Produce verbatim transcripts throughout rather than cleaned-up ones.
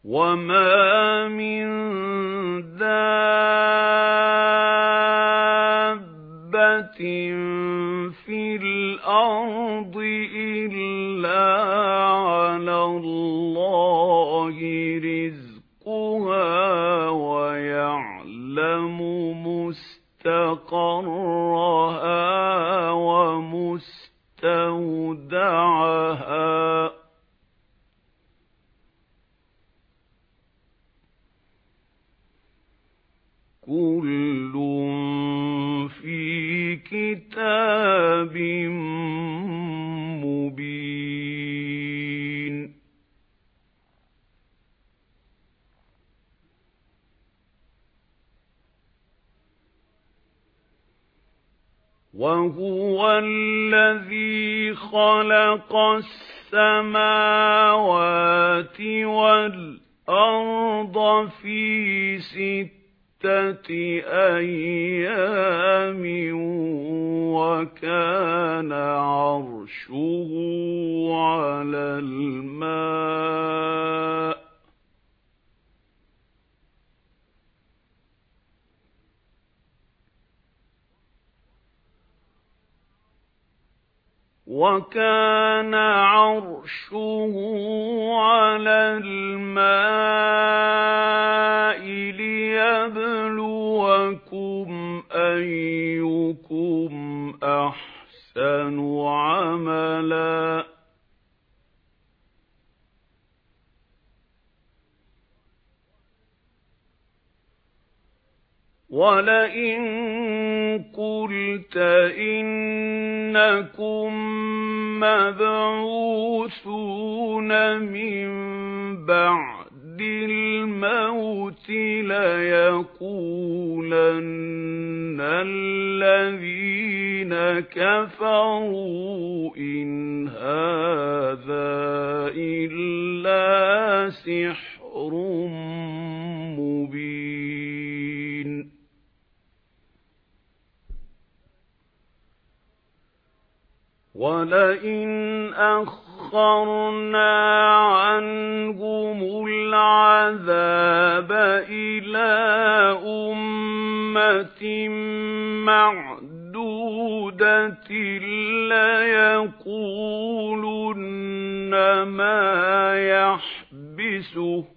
وَمَا مِن دَابَّةٍ فِي الْأَرْضِ إِلَّا عَلَى اللَّهِ رِزْقُهَا وَيَعْلَمُ مُسْتَقَرَّهَا وَمُسْتَوْدَعَهَا ۚ كُلٌّ فِي كِتَابٍ مُبِينٍ. وَهُوَ الَّذِي خَلَقَ السَّمَاوَاتِ وَالْأَرْضَ فِي سِتَّةِ أَيَّامٍ وَكَانَ عَرْشُهُ عَلَى الْمَاءِ وَكَانَ عَرْشُهُ عَلَى الْمَاءِ لِيَبْلُوَكُمْ أَيُّكُمْ أَحْسَنُ عَمَلًا ۗ وَلَئِن قُلْتَ إِنَّكُمْ مَبْعُوثُونَ مِن بَعْدِ الْمَوْتِ لَيَقُولَنَّ الَّذِينَ كَفَرُوا إِنْ هَذَا إِلَّا سِحْرٌ مُبِينٌ. وَلَئِنْ أَخَّرْنَا عَنْهُمُ الْعَذَابَ إِلَى أُمَّةٍ مَّعْدُودَةٍ لَّيَقُولُنَّ مَا يَحْبِسُهُ ۗ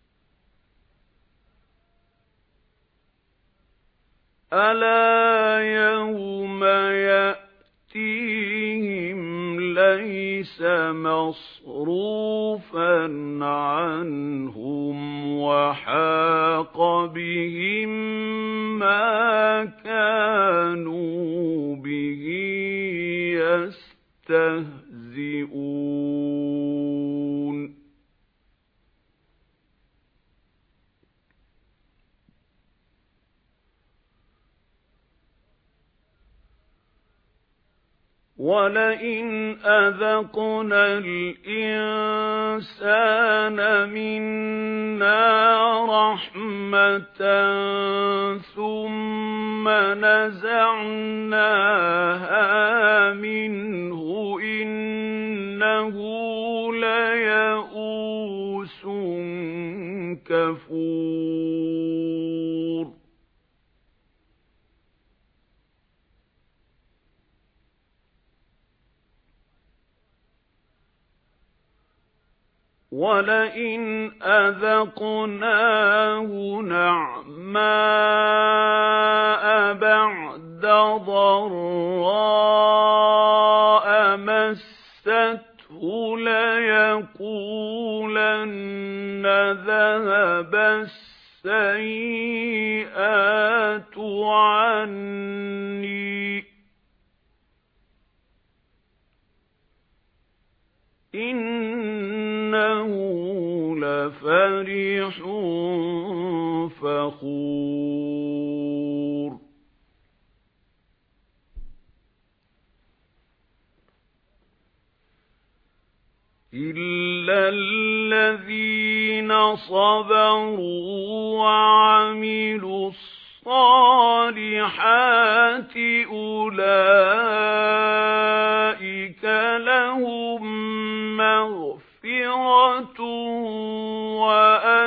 أَلَا يَوْمَ يَأْتِيهِمْ لَيْسَ مَصْرُوفًا عَنْهُمْ وَحَاقَ بِهِم مَّا كَانُوا بِهِ يَسْتَهْزِئُونَ. وَلَئِنْ أَذَقْنَا الْإِنسَانَ مِنَّا رَحْمَةً ثُمَّ نَزَعْنَاهَا مِنْهُ إِنَّهُ لَيَئُوسٌ كَفُورٌ. وَلَئِنْ أَذَقْنَاهُ نَعْمَاءَ بَعْدَ ضَرَّاءَ مَسَّتْهُ لَيَقُولَنَّ ذَهَبَ السَّيِّئَاتُ عَنِّي إِنَّهُ لَفَرِحٌ فَخُورٌ. إِلَّا الَّذِينَ صَبَرُوا وَعَمِلُوا الصَّالِحَاتِ أُولَئِكَ لَهُم مَّغْفِرَةٌ وَأَجْرٌ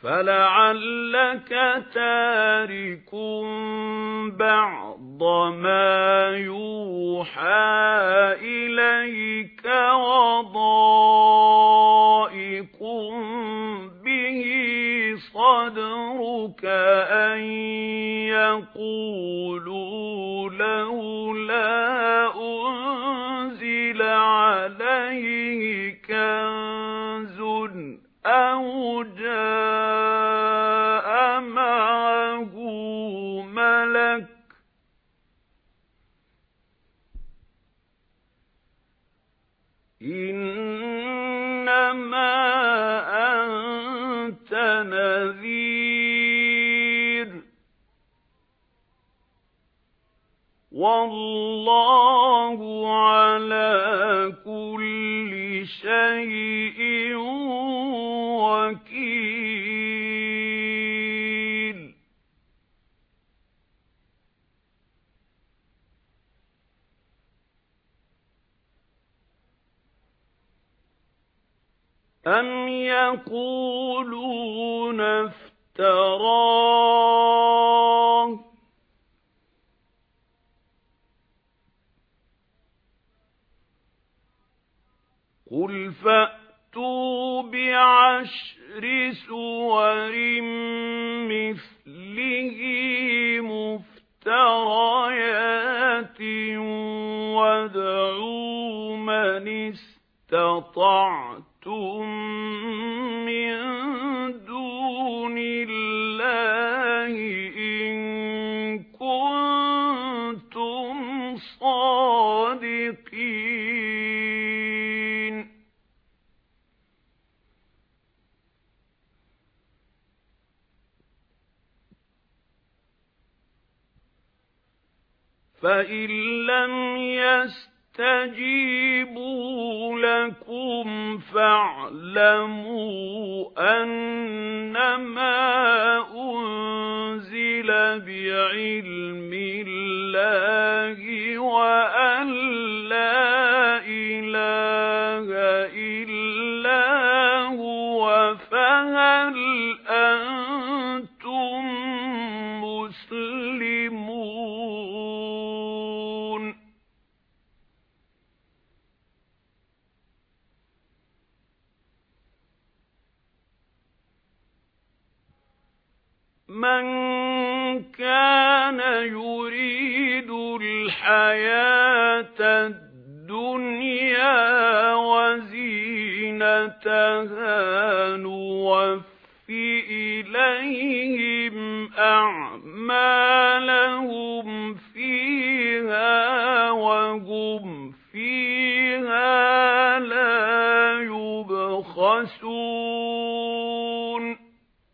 فَلَعَلَّكَ تَارِكٌ بَعْضَ مَا يُوحَى إِلَيْكَ وَضَائِقٌ بِهِ صَدْرُكَ أَن يَقُولُوا لَوْلَا أُنزِلَ عَلَيْهِ كَنزٌ أَوْ جَاءَ مَعَهُ مَلَكٌ إِنَّمَا أَنْتَ نَذِيرٌ وَاللَّهُ عَلَى كُلِّ شَيْءٍ وَكِيلٌ أَمْ يَقُولُونَ افْتَرَاهُ قُلْ فَأْتُوا بِعَشْرِ سُوَرٍ مِثْلِهِ مُفْتَرَيَاتٍ وَادْعُوا مَنِ اسْتَطَعْتُم مِّن دُونِ اللَّهِ إِن كُنتُمْ صَادِقِينَ فَإِن لَّمْ يَسْتَجِيبُوا لَكُمْ فَاعْلَمُوا أَنَّمَا أُنزِلَ بِعِلْمِ اللَّهِ وَأَن لَّا إِلَٰهَ إِلَّا هُوَ فَهَلْ أَنتُم مُّسْلِمُونَ مَنْ كَانَ يُرِيدُ الْحَيَاةَ الدُّنْيَا وَزِينَتَهَا نُوَفِّ إِلَيْهِمْ أَعْمَالَهُمْ فِيهَا وَهُمْ فِيهَا لَا يُبْخَسُونَ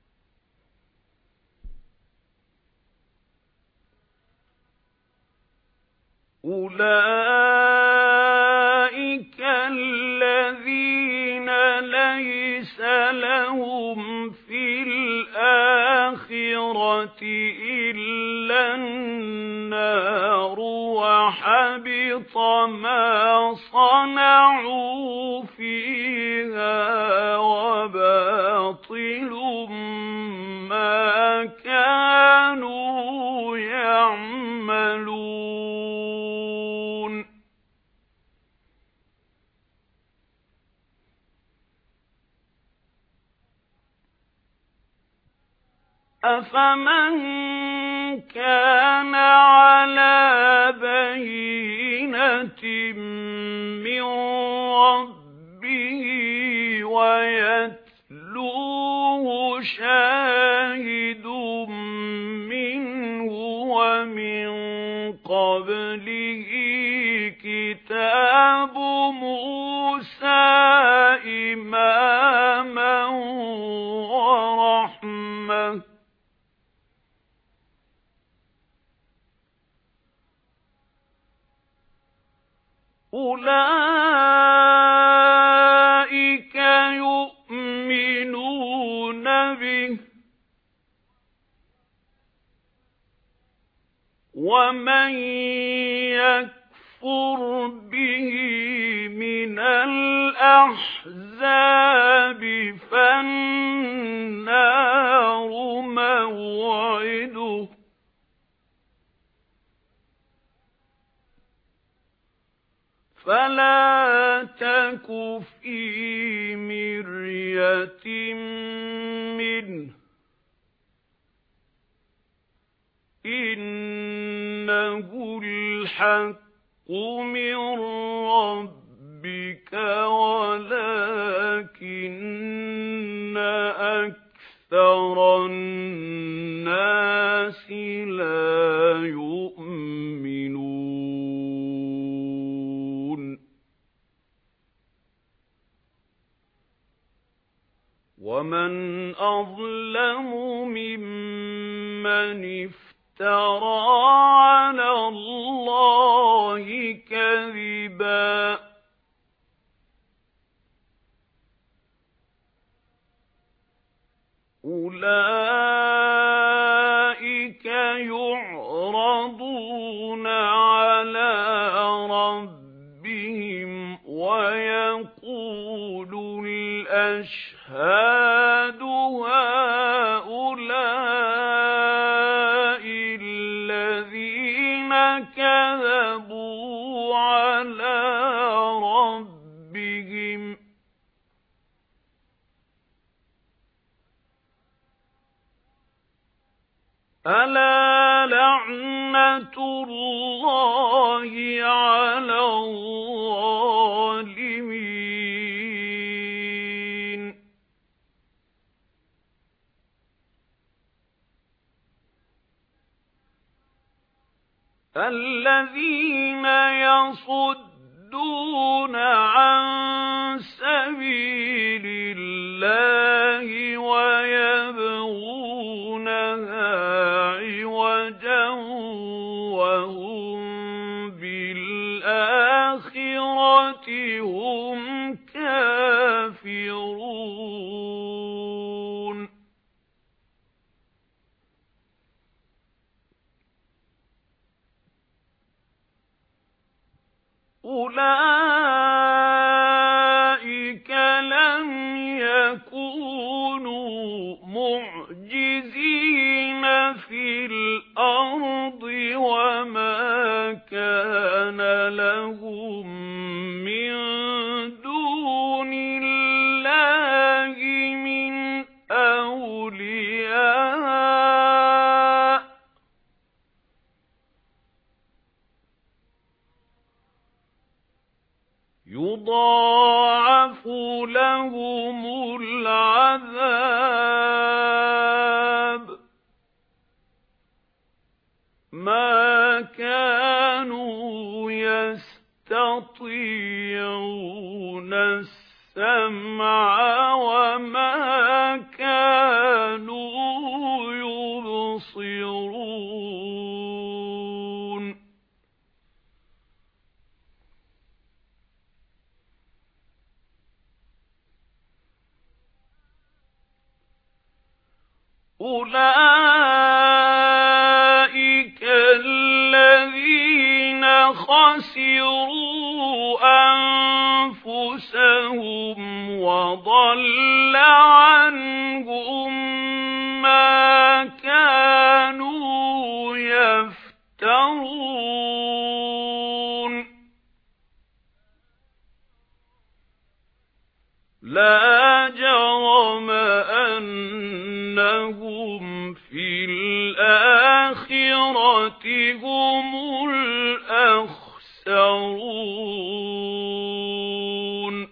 أُولَئِكَ الَّذِينَ لَيْسَ لَهُمْ فِي الْآخِرَةِ إِلَّا النَّارُ وَحَبِطَ مَا صَنَعُوا فِيهَا وَبَاطِلٌ مَا كَانُوا يَعْمَلُونَ أَفَمَنْ كَانَ عَلَى بَيِّنَةٍ مِّن رَّبِّهِ وَيَتْلُوهُ شَاهِدٌ مِّنْهُ وَمِن قَبْلِهِ كِتَابُ مُوسَى إِمَامًا وَرَحْمَةً أُولَئِكَ يُؤْمِنُونَ بِهِ وَمَن يَكْفُرْ بِهِ مِنَ الْأَحْزَابِ الْأَحْزَابِ فَالنَّارُ مَوْعِدُهُ فَلَا تَكُ فِي مِرْيَةٍ مِّنْهُ إِنَّهُ الْحَقُّ مِنْ رَبِّكَ وَلَكِنَّ أَكْثَرَ النَّاسِ لَا يُؤْمِنُونَ وَمَنْ أَظْلَمُ مِمَّنِ افْتَرَى عَلَى اللَّهِ كَذِبًا أُولَئِكَ يُعْرَضُونَ عَلَى رَبِّهِمْ وَيَقُولُ الْأَشْهَادُ هَؤُلَاءِ الَّذِينَ كَذَبُوا عَلَى رَبِّهِمْ أَلَا لَعْنَةُ اللَّهِ عَلَى الظَّالِمِينَ الَّذِينَ يَصُدُّونَ عَن سَبِيلِ اللَّهِ وَيَبْغُونَهَا عِوَجًا وَهُمْ بِالْآخِرَةِ هُمْ كَافِرُونَ أُولَئِكَ لَمْ يَكُونُوا مُعْجِزِينَ فِي الْأَرْضِ وَمَا كَانَ لَهُم مِّن دُونِ اللَّهِ مِنْ أَوْلِيَاءَ يُضَاعَفُ لَهُمُ الْعَذَابُ مَا كَانُوا يَسْتَطِيعُونَ السَّمْعَ وَمَا كَانُوا يُبْصِرُونَ أُولَئِكَ الَّذِينَ خَسِرُوا أَنفُسَهُمْ وَضَلَّ عَنْهُمْ مَا كَانُوا يَفْتَرُونَ لَا جَرَمَ أَنَّهُمْ فِي الْآخِرَةِ هُمُ الْأَخْسَرُونَ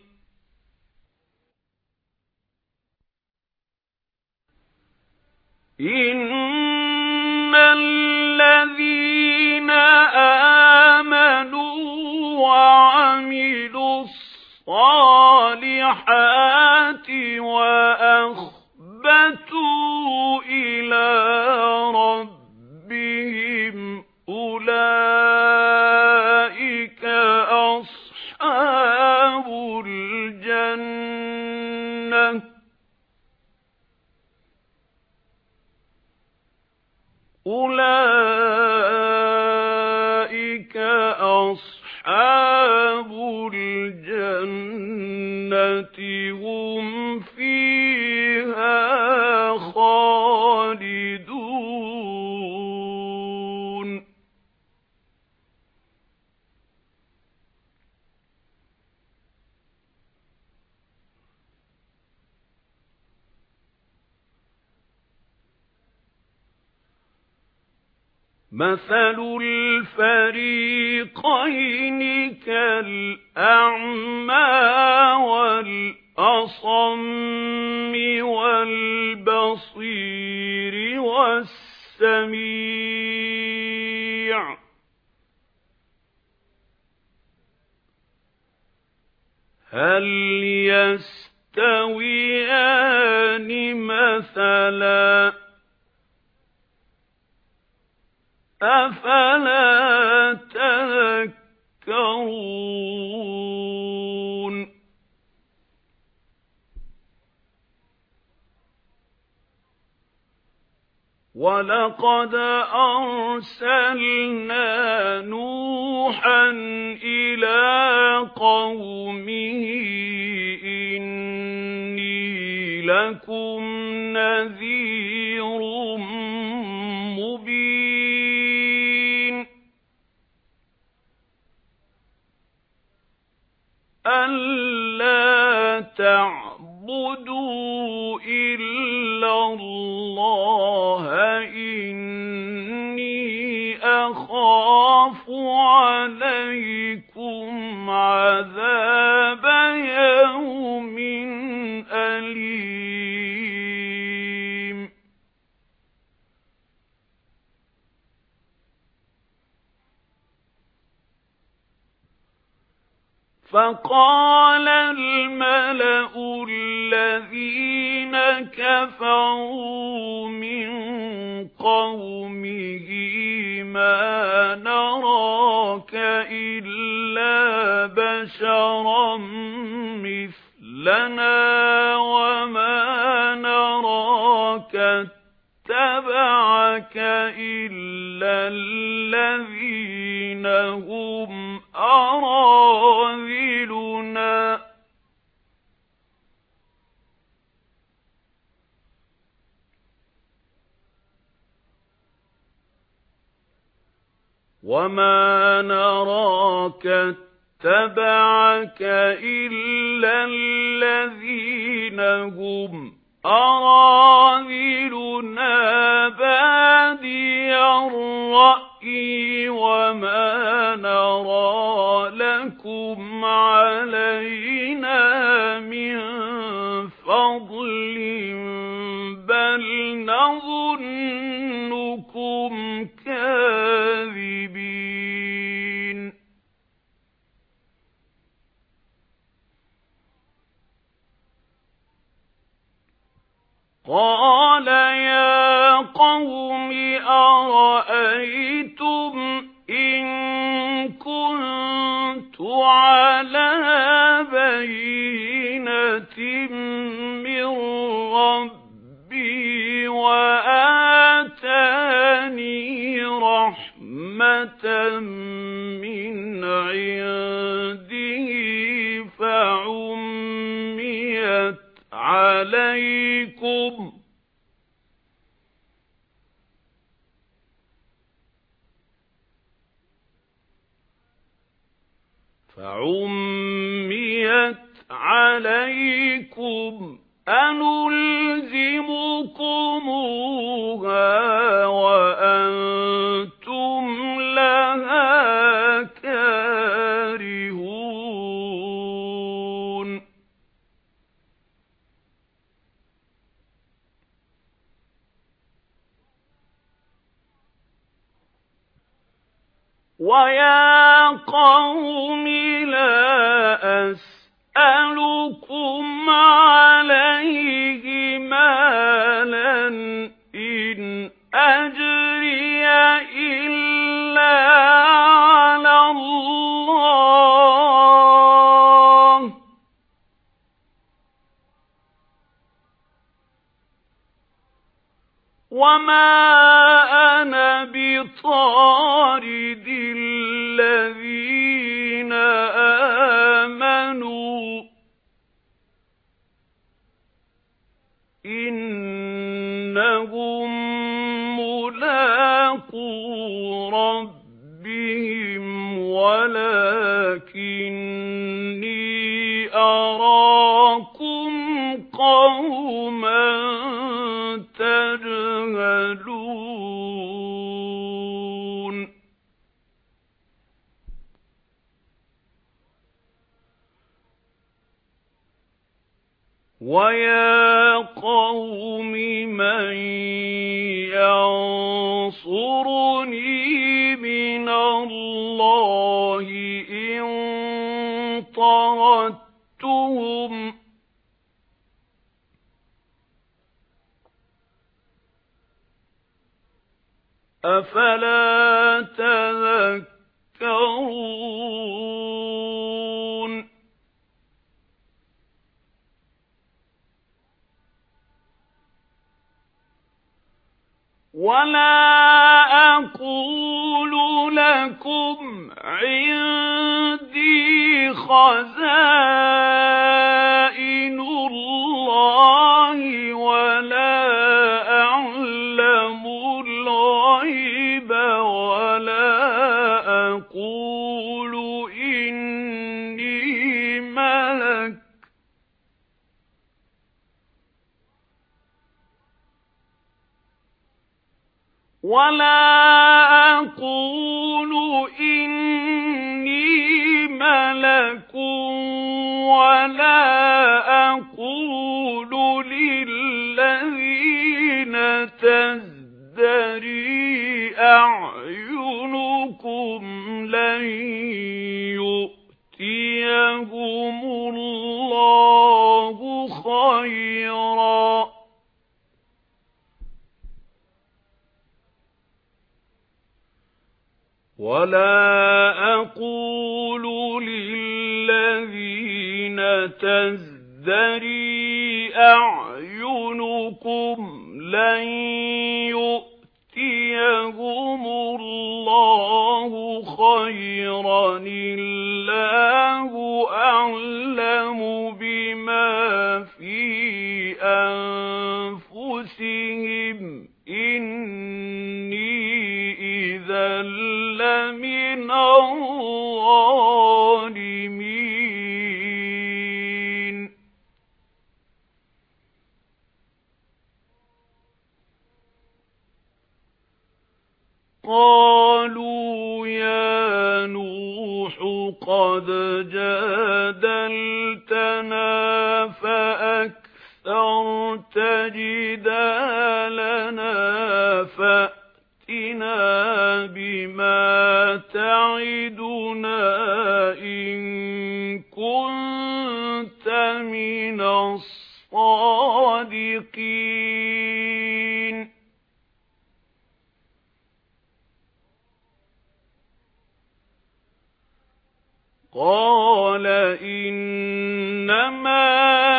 إِنَّ الَّذِينَ آمَنُوا وَعَمِلُوا الصَّالِحَاتِ وَأَخْبَتُوا إِلَى رَبِّهِمْ أُولَئِكَ أَصْحَابُ الْجَنَّةِ أُولَئِكَ أَصْحَابُ الْجَنَّةِ مَثَلُ الْفَرِيقَيْنِ كَالْأَعْمَى وَالْأَصَمِّ وَالْبَصِيرِ وَالسَّمِيعِ هَلْ يَسْتَوِيَانِ مَثَلًا أَفَلَا تَذَكَّرُونَ وَلَقَدْ أَرْسَلْنَا نُوحًا إِلَى قَوْمِهِ إِنِّي لَكُمْ نَذِيرٌ مُبِينٌ أَلَّا تَعْبُدُوا إِلَّا اللَّهَ إِنِّي أَخَافُ عَلَيْكُمْ عَذَابَ يَوْمٍ أَلِيمٍ فَقَالَ الْمَلَأُ الَّذِينَ كَفَرُوا مِنْ قَوْمِهِ مَا نَرَاكَ إِلَّا بَشَرًا مِثْلَنَا وَمَا نَرَاكَ اتَّبَعَكَ إِلَّا الَّذِينَ هُمْ أَرَاذِلُنَا وَمَا نَرَاكَ اتَّبَعَكَ إِلَّا الَّذِينَ هُمْ أَرَاذِلُنَا بَادِيَ الرَّأْيِ وَمَا نَرَى لَكُمْ عَلَيْنَا مِنْ فَضْلٍ بَلْ نَظُنُّكُمْ كَاذِبِينَ قَالَ يَا قَوْمِ أَرَأَيْتُمْ إِن كُنتُ عَلَى بَيِّنَةٍ مِّن رَّبِّي وَآتَانِي رَحْمَةً مِّنْ عِندِهِ فَعُمِّيَتْ عَلَيْكُمْ فَعُمِّيَتْ عَلَيْكُمْ أَنُلْزِمُكُمُوهَا وَأَنْتُمْ لَهَا كَارِهُونَ وَيَا قَوْمِ لَا أَسْأَلُكُمْ عَلَيْهِ مَالًا إِنْ أَجْرِيَ إِلَّا عَلَى اللَّهِ وَمَا أَنَا بِطَارِدِ الَّذِينَ آمَنُوا إِنَّهُمْ مُلَاقُو رَبِّهِمْ وَلَكِنِّي أَرَاكُمْ قَوْمًا تَجْهَلُونَ وَيَا قَوْمِ مَن يَنصُرُنِي مِنَ اللَّهِ إِن طَرَدتُّهُمْ أَفَلَا تَذَكَّرُونَ وَلَا أَقُولُ لَكُمْ عِندِي خَزَائِنُ اللَّهِ وَلَا أَعْلَمُ الْغَيْبَ وَلَا أَقُولُ إِنِّي مَلَكٌ وَلَا أَقُولُ إِنِّي مَلَكٌ وَلَا أَقُولُ لِلَّذِينَ تَزْدَرِي أَعْيُنُكُمْ لَن يُؤْتِيَهُمُ اللَّهُ خَيْرًا وَلَا أَقُولُ لِلَّذِينَ تَزْدَرِي أَعْيُنُكُمْ لَن يُؤْتِيَهُمُ اللَّهُ خَيْرًا اللَّهُ أَعْلَمُ بِمَا فِي أَنفُسِهِمْ إِنِّي إِذًا لَّمِنَ الظَّالِمِينَ قَالُوا يَا نُوحُ قَدْ جَادَلْتَنَا فَأَكْثَرْتَ جِدَالَنَا فَأْتِنَا بِمَا تَعِدُنَا إِن كُنتَ مِنَ الصَّادِقِينَ قَالَ إِنَّمَا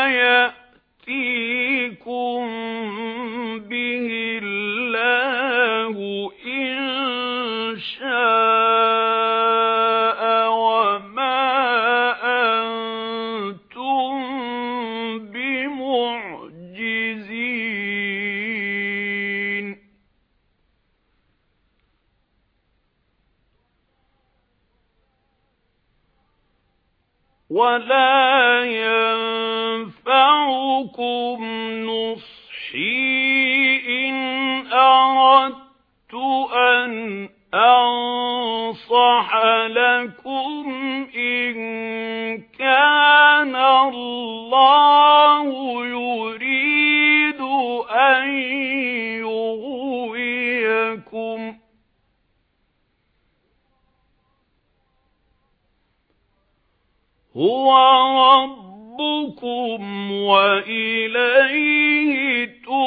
يَأْتِيكُم بِهِ اللَّهُ إِن شَاءَ وَمَا أَنتُم بِمُعْجِزِينَ وَلَا يَنفَعُكُمْ نُصْحِي إِنْ أَرَدتُّ أَنْ أَنصَحَ لَكُمْ إِنْ كَانَ اللَّهُ يُرِيدُ أَنْ يُغْوِيَكُمْ هُوَ رَبُّكُمْ وَإِلَيْهِ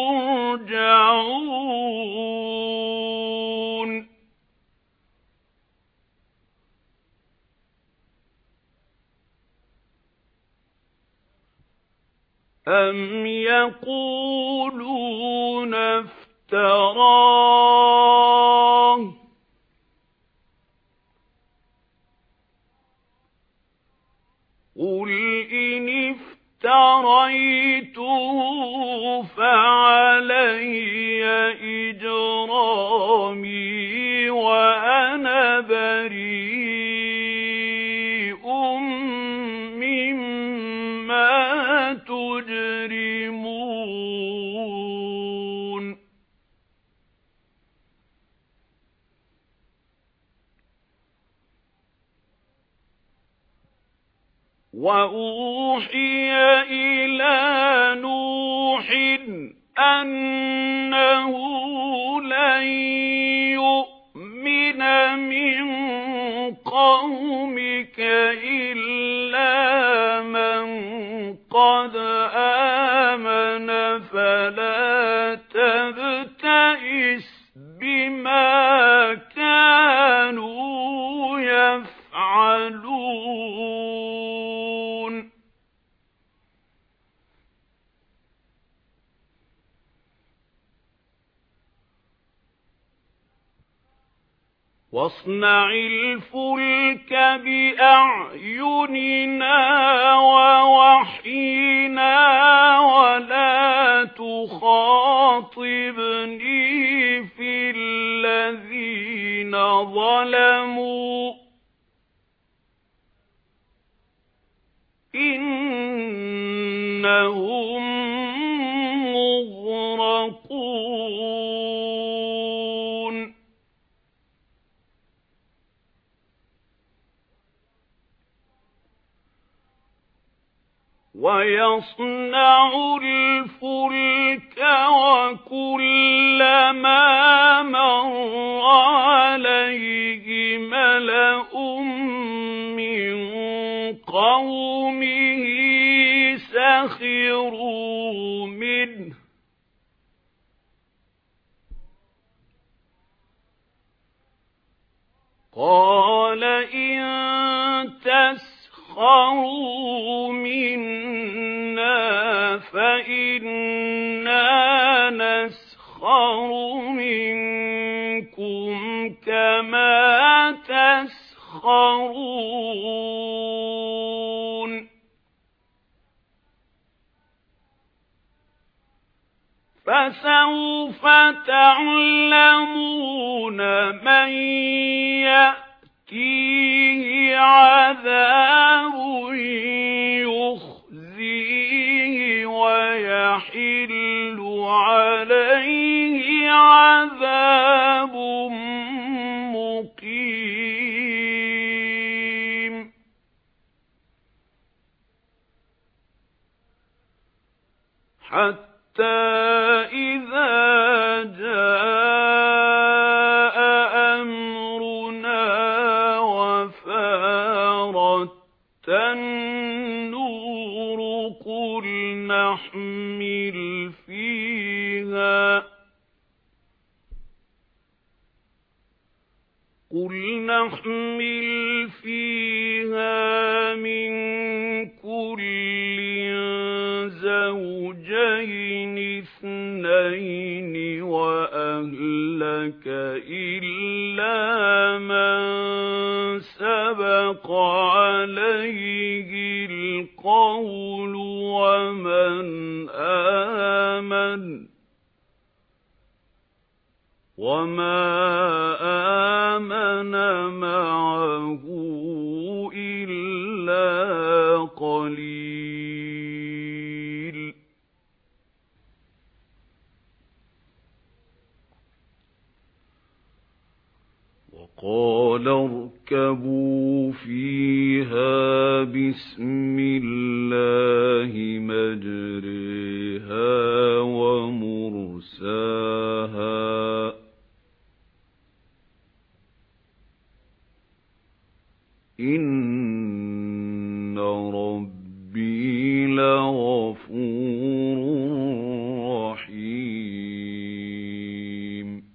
تُرْجَعُونَ أَمْ يَقُولُونَ افْتَرَاهُ قُلْ إِنِ افْتَرَيْتُهُ فَعَلَيَّ إِجْرَامِي وَأَنَا بَرِيءٌ مِّمَّا تُجْرِمُونَ وَأُوحِيَ إِلَى نُوحٍ أَنَّهُ لَن يُؤْمِنَ مِن قَوْمِكَ إِلَّا مَن قَدْ آمَنَ فَلَا تَبْتَئِسْ بِمَا كَانُوا يَفْعَلُونَ وَاصْنَعِ الْفُلْكَ بِأَعْيُنِنَا وَوَحْيِنَا وَلَا تُخَاطِبْنِي فِي الَّذِينَ ظَلَمُوا إِنَّهُمْ مُغْرَقُونَ وَيَصْنَعُ الْفُلْكَ وَكُلَّمَا مَرَّ عَلَيْهِ مَلَأٌ مِّن قَوْمِهِ سَخِرُوا مِنْهُ قَالَ إِن تَسْخَرُوا مِنَّا فَإِنَّا نَسْخَرُ مِنكُمْ كَمَا تَسْخَرُونَ فَسَوْفَ تَعْلَمُونَ مَن يَأْتِيهِ عَذَابٌ يُخْزِيهِ وَيَحِلُّ عَلَيْهِ عَذَابٌ مُقِيمٌ حَتَّى إِذَا جَاءَ أَمْرُنَا وَفَارَتِ النُّورُ قُلْ نَحْمِلُ فِيهَا قُلْ نَحْمِلُ فِيهَا مِنْ كُلٍّ زَوْجَيْنِ اثْنَيْنِ وَأَهْلَكَ إِلَّا مَنْ سَبَقَ عَلَيْهِ الْقَوْلُ وَمَنْ آمَنَ وَمَا آمَنَ مَعَهُ إِلَّا قَلِيلٌ وَقَالَ ارْكَبُوا فِيهَا بِسْمِ اللَّهِ مَجْرَاهَا وَمُرْسَاهَا إِنَّ رَبِّي لَغَفُورٌ رَّحِيمٌ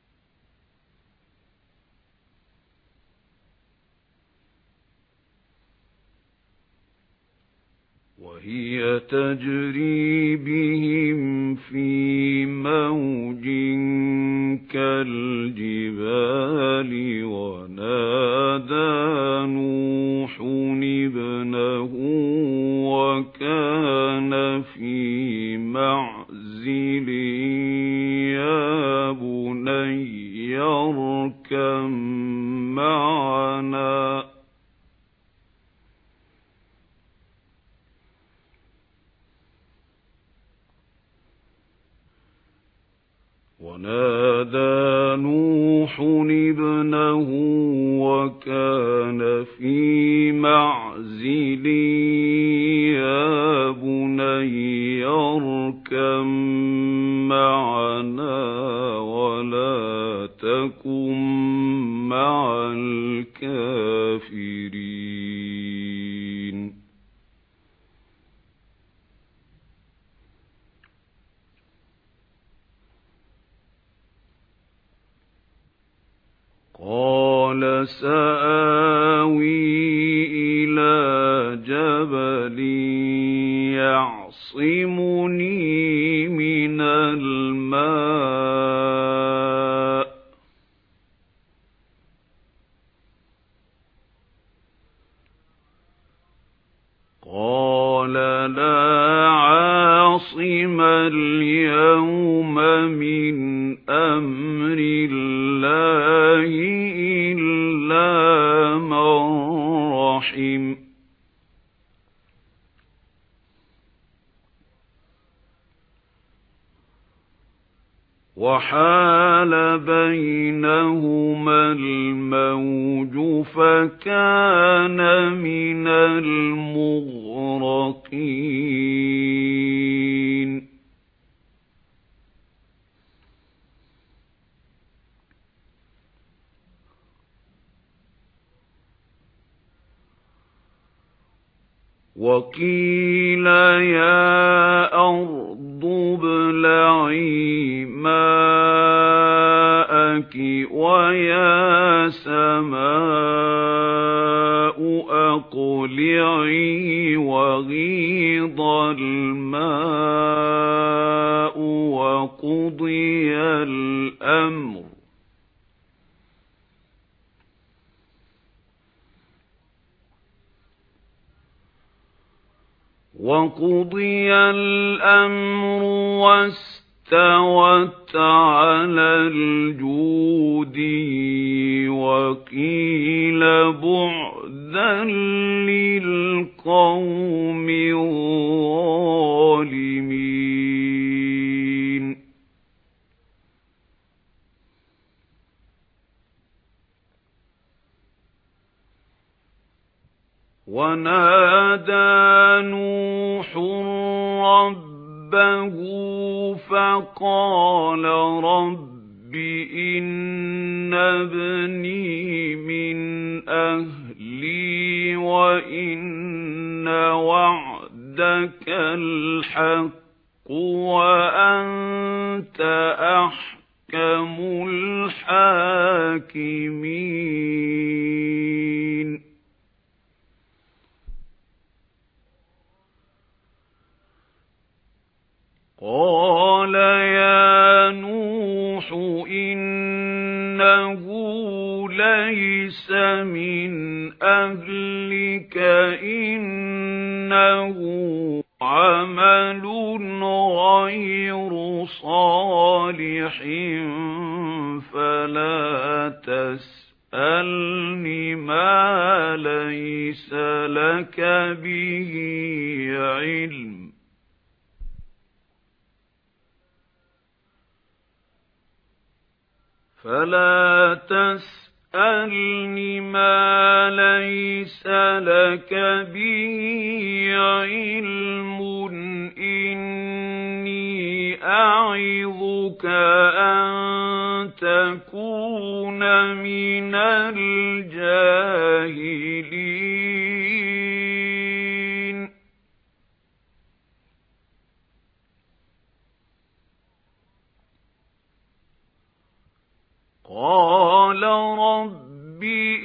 وَهِيَ تَجْرِي بِهِمْ فِي مَوْجٍ كَالْجِبَالِ وَنَادَى نُوحٌ ابْنَهُ وَكَانَ فِي مَعْزِلٍ يَا بُنَيَّ ارْكَب مَّعَنَا ونادى نوح ابنه وكان في معزل قَالَ سَآوِي إِلَى جَبَلٍ يَعْصِمُنِي مِنَ الْمَاءِ ۚ قَالَ لَا عَاصِمَ الْيَوْمَ مِنْ أَمْرِ اللَّهِ إِلَّا مَنْ رَحِمَ. وَحَالَ بَيْنَهُمَا الْمَوْجُ فَكَانَ مِنَ الْمُغْرَقِينَ. وَقِيلَ يَا أَرْضُ ابْلَعِي مَاءَكِ وَيَا سَمَاءُ أَقْلِعِي وَغِيضَ الْمَاءُ وَقُضِيَ الْأَمْرُ وَقُضِيَ الْأَمْرُ وَاسْتَوَتْ عَلَى الْجُودِيِّ وَقِيلَ بُعْدًا لِلْقَوْمِ الظَّالِمِينَ. وَنَادَى نُوحٌ رَبَّهُ فَقَالَ رَبِّ إِنَّ ابْنِي مِنْ أَهْلِي وَإِنَّ وَعْدَكَ الْحَقُّ وَأَنْتَ أَحْكَمُ الْحَاكِمِينَ. قَالَ يَا نُوحُ إِنَّهُ لَيْسَ مِنْ أَهْلِكَ إِنَّهُ عَمَلٌ غَيْرُ صَالِحٍ فَلَا تَسْأَلْنِ مَا لَيْسَ لَكَ بِهِ عِلْمٌ فَلَا تَسْأَلْنِ مَا لَيْسَ لَكَ بِهِ عِلْمٌ إِنِّي أَعِظُكَ أَن تَكُونَ مِنَ الْجَاهِلِينَ. قَالَ رَبِّ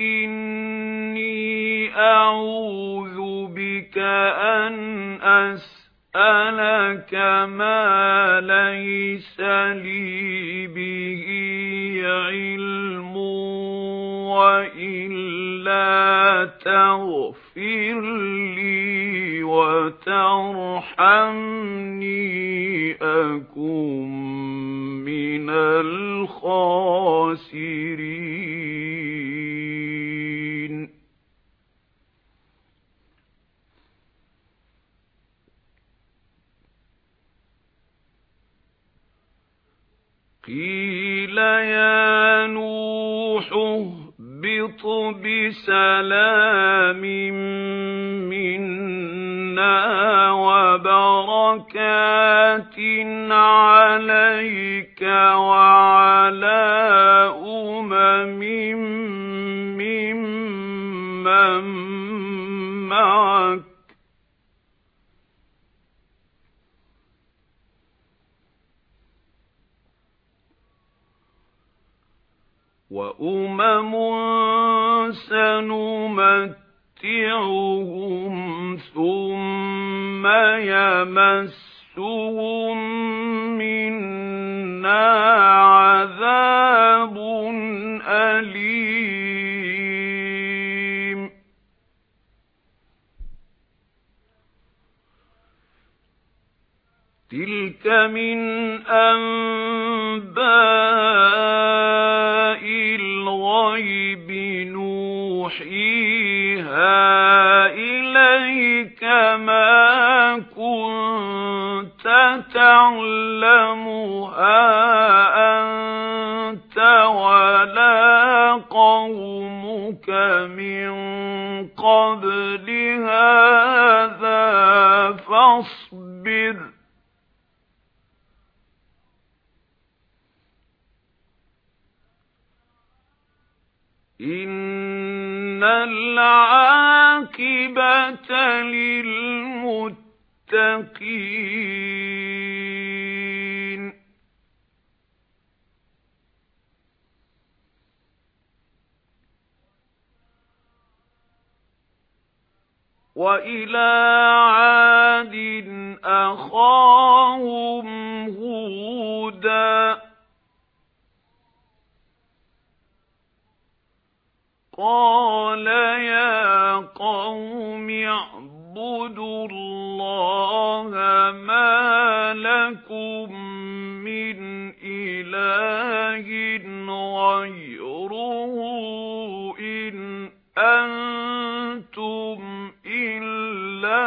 إِنِّي أَعُوذُ بِكَ أَنْ أَسْأَلَكَ مَا لَيْسَ لِي بِهِ عِلْمٌ وَإِلَّا تَغْفِرْ لِي وَتَرْحَمْنِي أَكُنْ مِنَ الْخَاسِرِينَ. قِيلَ يَا نُوحُ اهْبِطْ بِسَلَامٍ مِّنَّا وَبَرَكَاتٍ عَلَيْكَ وَعَلَى أُمَمٍ مِّمَّن معك وأمم سنمتعهم ثم يمسهم منا عذاب أليم تلك من أنباء الغيب نوحيها إليك ما كنت تعلمها أنت ولا قومك من قبل هذا فاصبر إن العاقبة للمتقين وإلى عاد أخاهم هودا قال يا قوم اعبدوا الله ما لكم من إله غيره إن أنتم إلا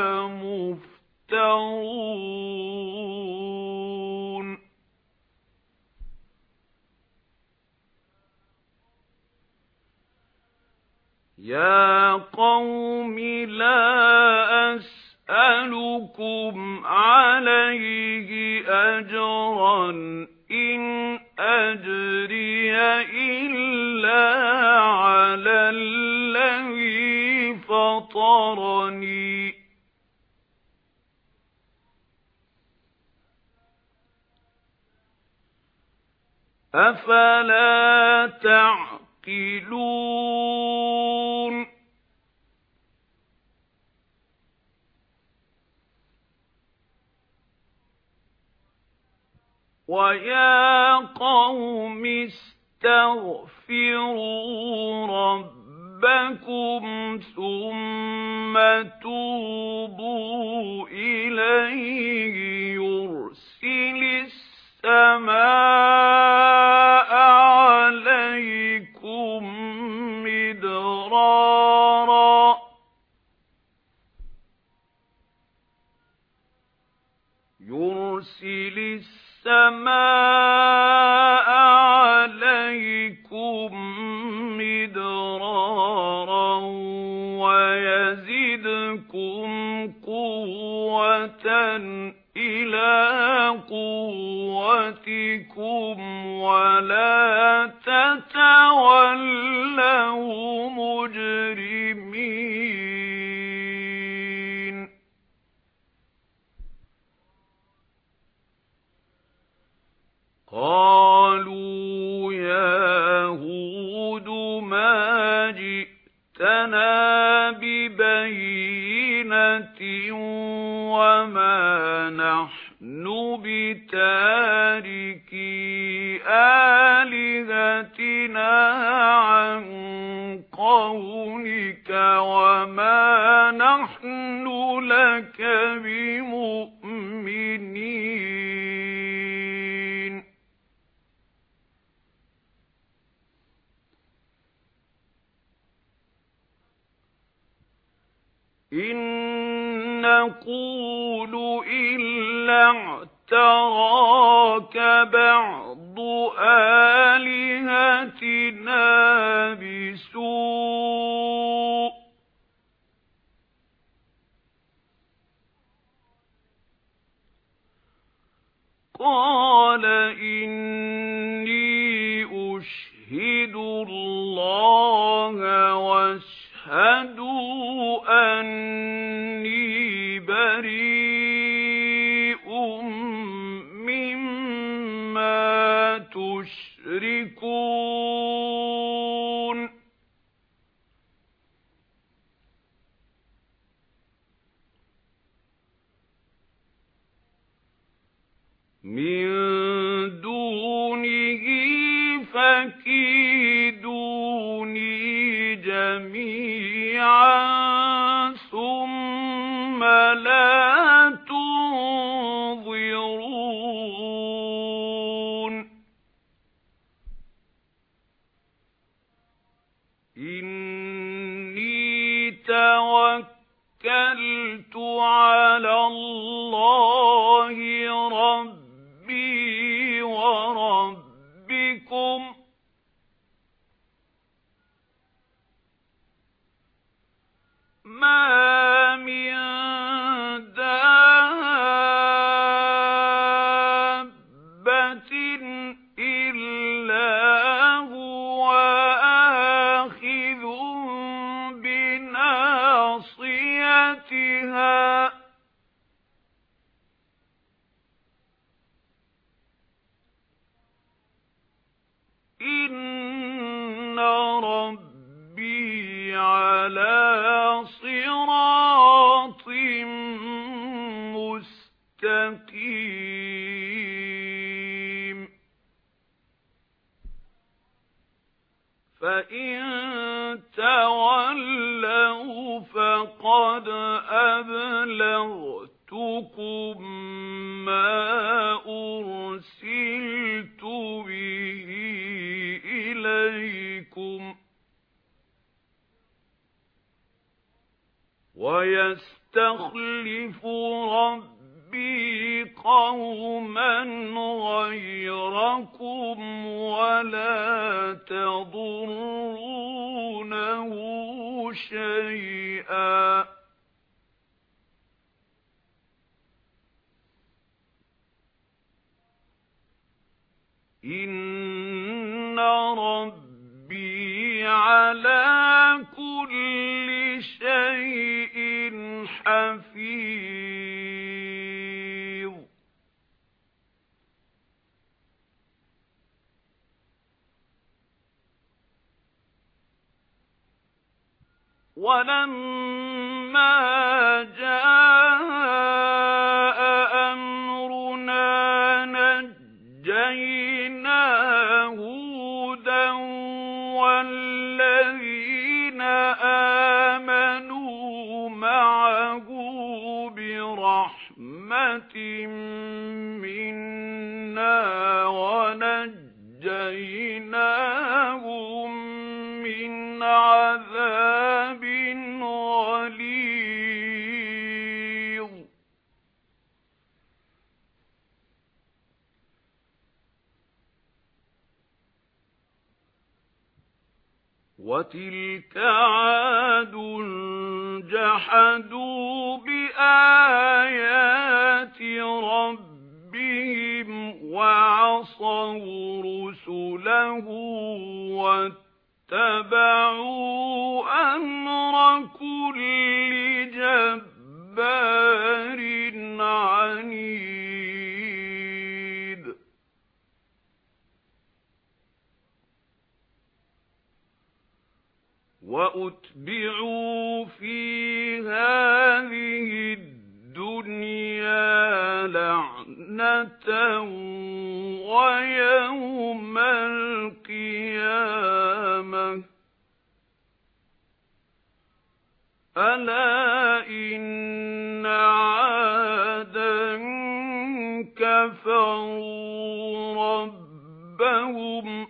مفترون يا قوم لا أسألكم عليه أجرا إن أجري إلا على الذي فطرني أفلا تعقلون ويا قوم استغفروا ربكم ثم توبوا إليه يرسل السماء عليكم مدرارا يرسل السماء عليكم مدرارا ويزدكم قوة إلى قوتكم ولا تتولوا مجرمين قالوا يا هود ما جئتنا ببينة وما نحن بتاركي آلهتنا عن قولك وما نحن لك بمؤمنين إن نقول إلا اعتراك بعض آلهتنا بسوء قال إني أشهد الله واشهدوا أن مِن دُونِهِ فَكِيدُونِي جَمِيعًا ثُمَّ لَا تُنظِرُونِ إِنِّي تَوَكَّلْتُ عَلَى اللَّهِ رَبِّي وَرَبِّكُمْ مَا مِن دَابَّةٍ إِلَّا هُوَ آخِذٌ بِنَاصِيَتِهَا إِنَّ رَبِّي عَلَى صِرَاطٍ مُسْتَقِيمٍ فَإِن تَوَلَّوْا فَقَدْ أَبْلَغْتُكُم مَّا أُرْسِلْتُ بِهِ إِلَيْكُمْ وَيَسْتَخْلِفُ رَبِّي قَوْمًا غَيْرَكُمْ وَلَا تَضُرُّونَهُ شَيْئًا إِنَّ رَبِّي عَلَى كُلِّ شَيْءٍ حَفِيظٌ وَلَمَّا جَاءَ أَمْرُنَا نَجَّيْنَا هُودًا وَالَّذِينَ آمَنُوا مَعَهُ بِرَحْمَةٍ مِنَّا وَنَجَّيْنَاهُم مِّنْ عَذَابٍ غَلِيظٍ وَتِلْكَ عَادٌ جَحَدُوا بِآيَاتِ رَبِّهِمْ وَعَصَوْا رُسُلَهُ وَاتَّبَعُوا أَمْرَ كُلِّ جَبَّارٍ عَنِيدٍ وَأُتْبِعُوا فِي هَٰذِهِ الدُّنْيَا لَعْنَةً وَيَوْمَ الْقِيَامَةِ أَلَا إِنَّ عَادًا كَفَرُوا رَبَّهُمْ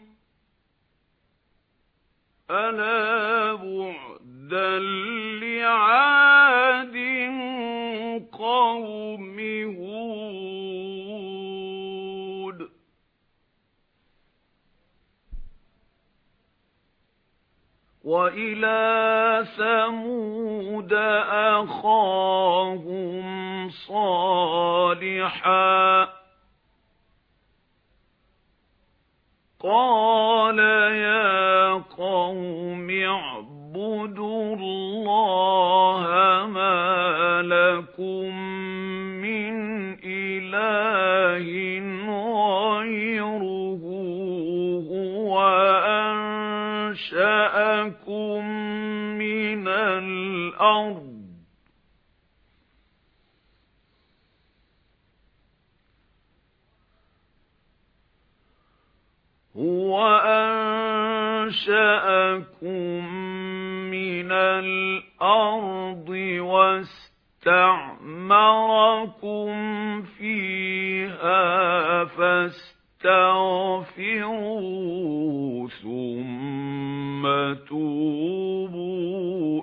أَلَا بُعْدًا لِعَادٍ قَوْمِ هُودٍ وَإِلَى ثَمُودَ أَخَاهُمْ صَالِحًا قَالَ يَا قَوْمِ اعْبُدُوا اللَّهَ مَا لَكُمْ مِنْ إِلَٰهٍ غَيْرُهُ هُوَ أَنشَأَكُم مِّنَ الْأَرْضِ هُوَ أَنشَأَكُم مِّنَ الْأَرْضِ وَاسْتَعْمَرَكُمْ فِيهَا فَاسْتَغْفِرُوهُ ثُمَّ تُوبُوا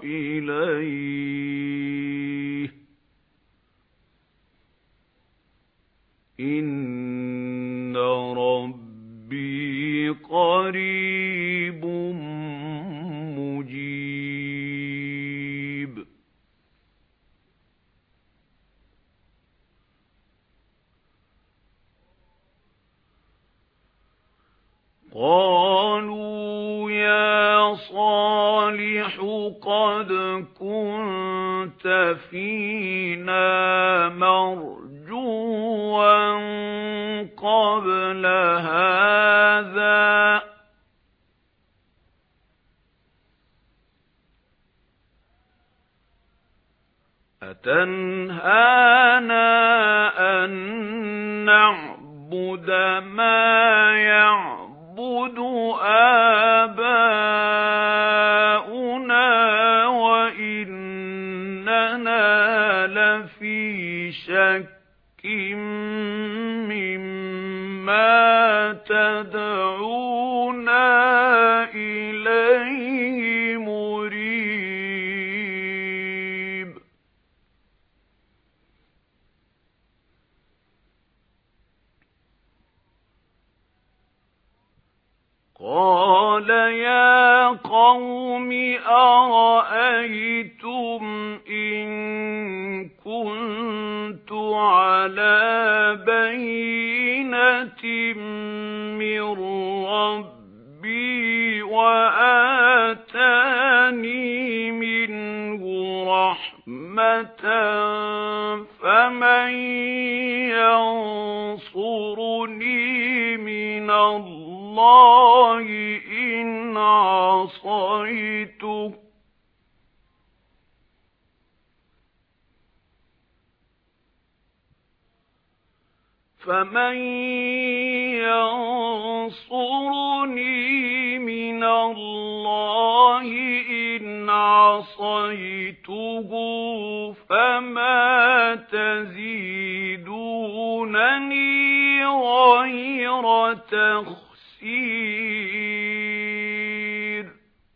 إِلَيْهِ إِنَّ رَبِّي قَرِيبٌ مُجِيبٌ. قَالُوا يَا صَالِحُ قَدْ كُنتَ فِينَا مَرْجُوًّا قَبْلَ هَٰذَا أَتَنْهَانَا أَن نَّعْبُدَ مَا يَعْبُدُ آبَاؤُنَا وَإِنَّنَا لَفِي شَكٍّ مِّمَّا تَدْعُونَا إِلَيْهِ مُرِيبٍ. قَالَ يَا قَوْمِ أَرَأَيْتُمْ إِن كُنتُ عَلَىٰ بَيِّنَةٍ مِّن رَّبِّي وَآتَانِي مِنْهُ رَحْمَةً فَمَن يَنصُرُنِي مِنَ اللَّهِ إِنْ عَصَيْتُهُ فَمَن يَنصُرُنِي مِنَ اللَّهِ إِنْ عَصَيْتُهُ فَمَا تَزِيدُونَنِي غَيْرَ تَخْسِيرٍ.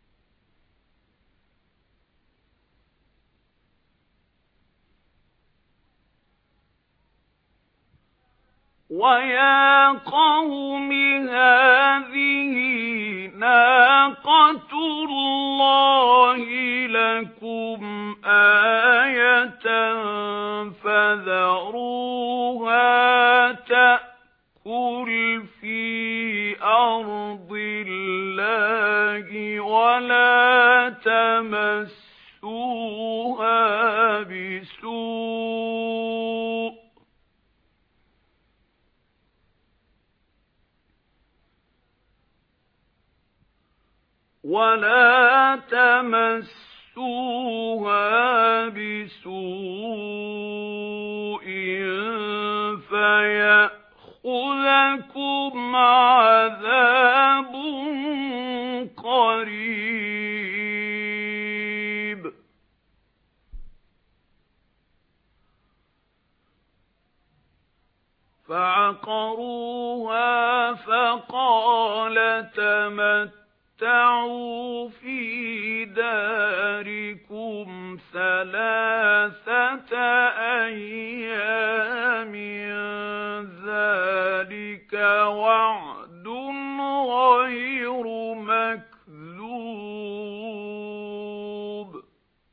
وَيَا قَوْمِ هَٰذِهِ نَاقَةُ اللَّهِ لَكُمْ آيَةً فَذَرُوهَا تَأْكُلْ فِي أَرْضِ اللَّهِ وَلَا تَمَسُّوهَا بِسُوءٍ وَلَا تَمَسُّوهَا بِسُوءٍ فَيَأْخُذَكُمْ عَذَابٌ قَرِيبٌ. فَعَقَرُوهَا فَقَالَ تَمَتَّعُوا فِي دَارِكُمْ ثَلَاثَةَ أَيَّامٍ ذَلِكَ وَعْدٌ غَيْرُ مَكْذُوبٍ.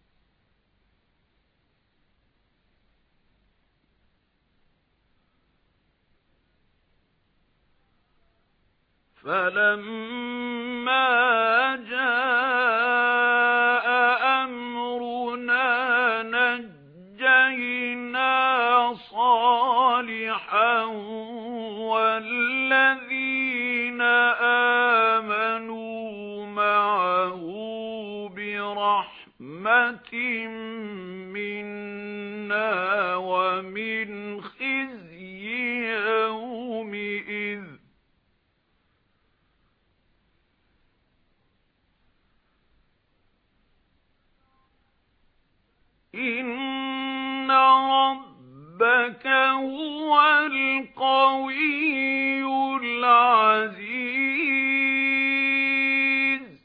فَلَمَّا جَاءَ أَمْرُنَا نَجَّيْنَا صَالِحًا وَالَّذِينَ آمَنُوا مَعَهُ بِرَحْمَةٍ مِّنَّا وَمِنْ خِزْيِ يَوْمِئِذٍ إِنَّ رَبَّكَ هُوَ الْقَوِيُّ الْعَزِيزُ.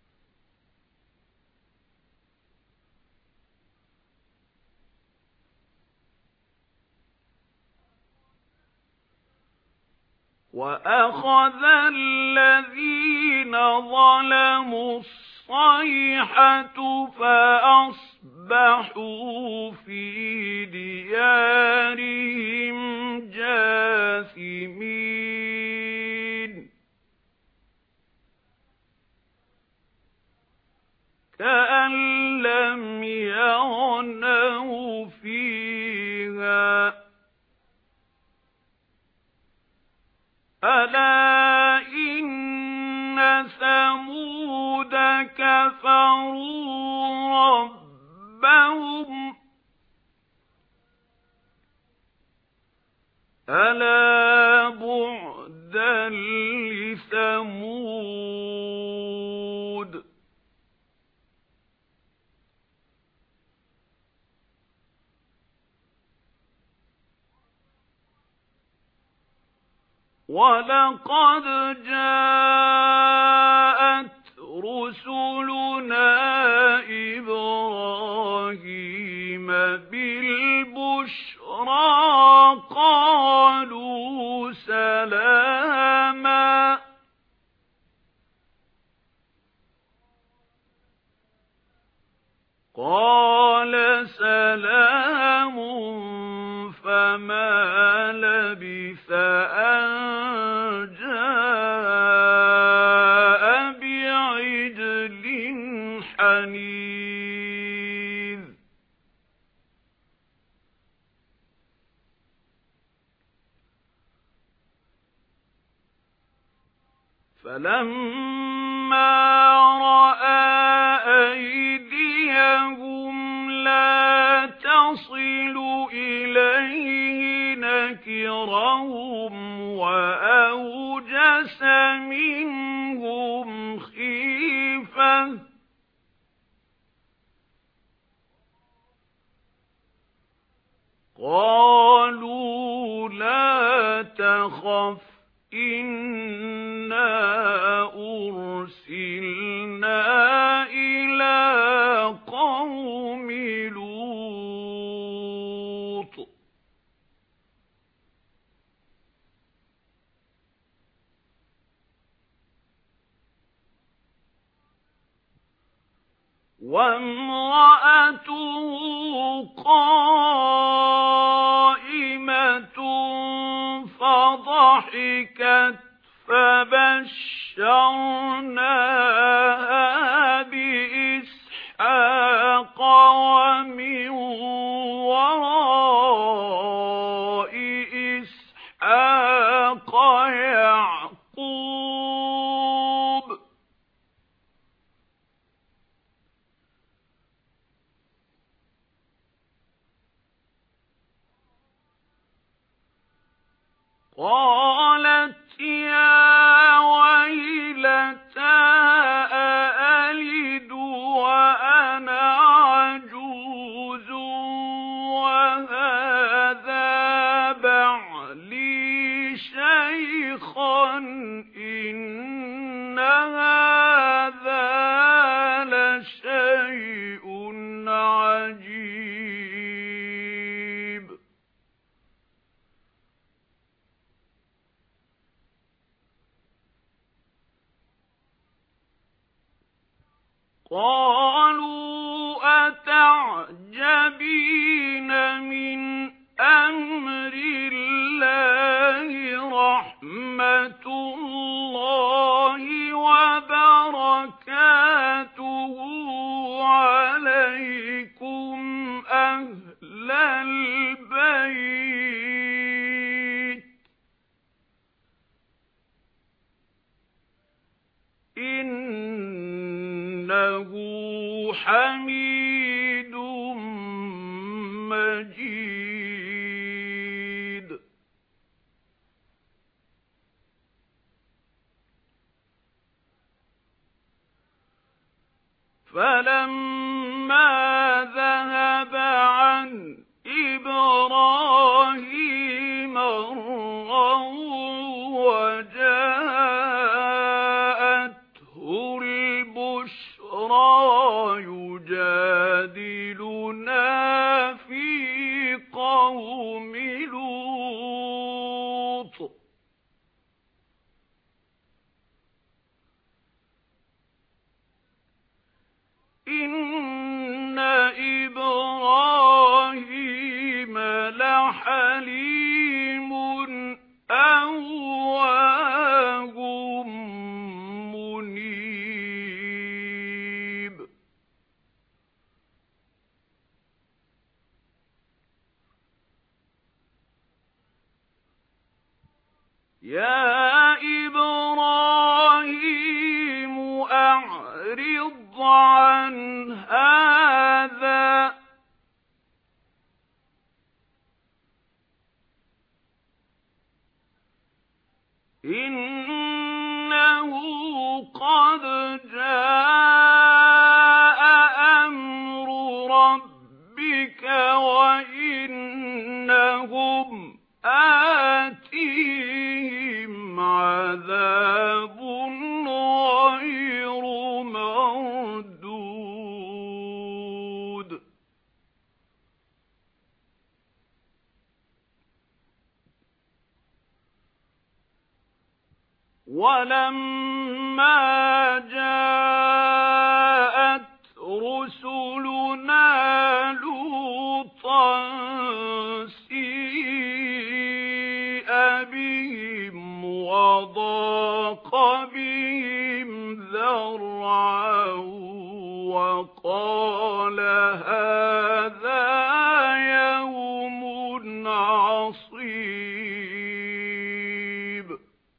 وَأَخَذَ الَّذِينَ ظَلَمُوا الصَّيْحَةُ فَأَصْبَحُوا فِي دِيَارِهِمْ جَاثِمِينَ كَأَن لَّمْ يَغْنَوْا فِيهَا أَلَا إِنَّ ثَمُودَ كَفَرُوا رَبَّهُمْ أَلَا بُعْدًا لِثَمُودَ. وَلَقَدْ جَاءَتْ رُسُلُنَا إِبْرَاهِيمَ بِالْبُشْرَىٰ قَالُوا سَلَامًا قَالَ سَلَامٌ فَمَا لَبِثَ أَن جَاءَ بِعِجْلٍ حَنِيذٍ. فَلَمَّا رَأَى أَيْدِيَهُمْ لَا تَصِلُ إِلَيْهِ نَكِرَهُمْ وَأَوْجَسَ مِنْهُمْ خِيفَةً قَالُوا لَا تَخَفْ إِنَّا أُرْسِلْنَا إِلَى قَوْمِ لُوطٍ. وَامْرَأَتُهُ قَائِمَةٌ فَضَحِكَتْ فَبَشَّرْنَاهَا بِإِسْحَاقَ وَمِن وَرَاءِ إِسْحَاقَ يَعْقُوبَ. قَالَتْ يَا وَيْلَتَى أَأَلِدُ وَأَنَا عَجُوزٌ وَهَذَا بَعْلِي شَيْخًا إِنَّ هَذَا لَشَيْءٌ عَجِيبٌ. قَالُوا أَتَعْجَبِينَ مِنْ أَمْرِ اللَّهِ رَحْمَتُ اللَّهِ وَبَرَكَاتُهُ عَلَيْكُمْ أَهْلَ الْبَيْتِ إِنَّهُ حَمِيدٌ مَّجِيدٌ. فَلَمَّا ذَهَبَ يَا إِبْرَاهِيمُ أَعْرِضْ عَنْ هَذَا إِنَّهُ قَدْ جَاءَ أَمْرُ رَبِّكَ وَإِنَّهُمْ آتِيهِمْ عَذَابٌ غَيْرُ مَرْدُودٍ وَلَمَّا جَاءَتْ رُسُلُنَا لُوطًا سِيءَ بِهِمْ وَضَاقَ بِهِمْ ذَرْعًا وَقَالَ هَذَا يَوْمٌ عَصِيبٌ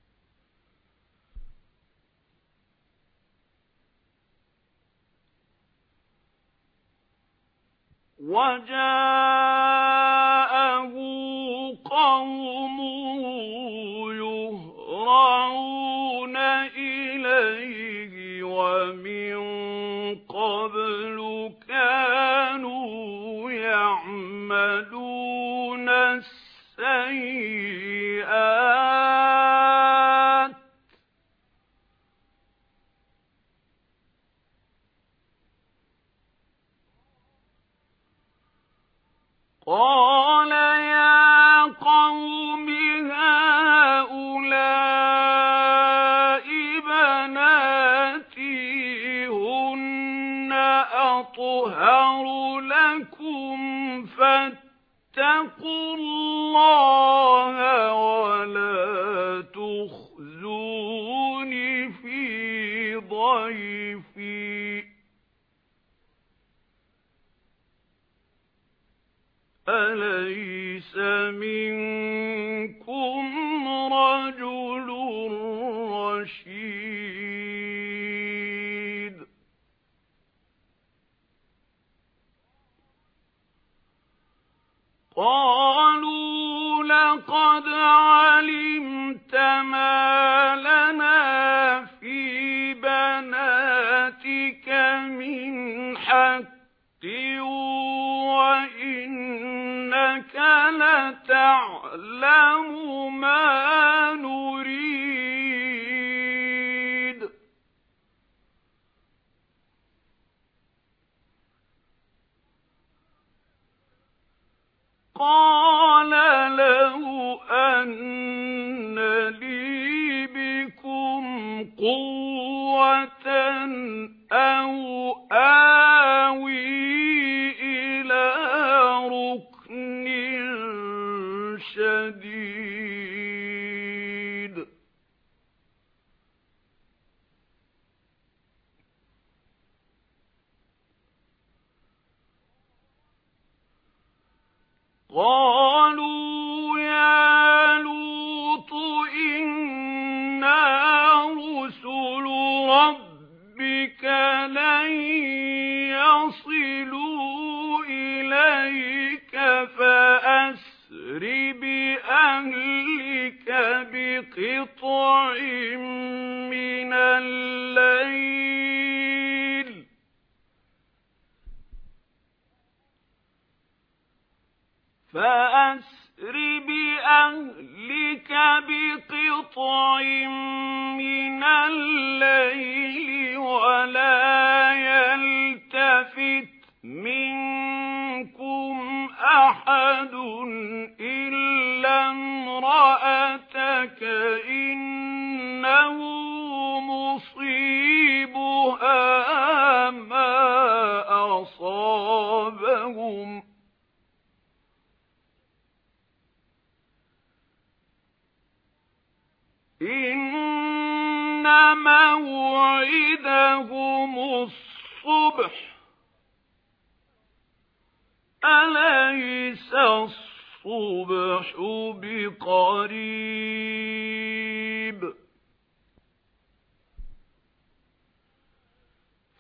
وَجَاءَهُ قَوْمُهُ يُهْرَعُونَ إِلَيْهِ وَمِن قَبْلُ كَانُوا يَعْمَلُونَ السَّيِّئَاتِ قَالَ يَا قَوْمِ هَؤُلَاءِ بَنَاتِي هُنَّ أَطْهَرُ لَكُمْ فَاتَّقُوا اللَّهَ وَلَا تُخْزُونِ فِي ضَيْفِي أَلَيْسَ مِنكُمْ رَجُلٌ رَّشِيدٌ قَالُوا لَقَدْ عَلِمْتَ مَا لَنَا فِي بَنَاتِكَ مِنْ حَقٍّ وَإِنَّكَ لَتَعْلَمُ مَا نُرِيدُ قَالَ لَوْ أَنَّ لِي بِكُمْ قُوَّةً أَوْ آوِي إِلَى رُكْنٍ شَدِيدٍ قَالُوا يَا لُوطُ إِنَّا رُسُلُ رَبِّكَ لَن يَصِلُوا إِلَيْكَ فَأَسْرِ بِأَهْلِكَ بِقِطْعٍ مِّنَ اللَّيْلِ فَأَسْرِ بِأَهْلِكَ بِقِطْعٍ مِّنَ اللَّيْلِ وَلَا يَلْتَفِتْ مِنكُمْ أَحَدٌ إِلَّا امْرَأَتَكَ إِنَّهُ مُصِيبُهَا مَا أَصَابَهُمْ إِنَّ مَوْعِدَهُمُ الصُّبْحُ أَلَيْسَ الصُّبْحُ بِقَرِيبٍ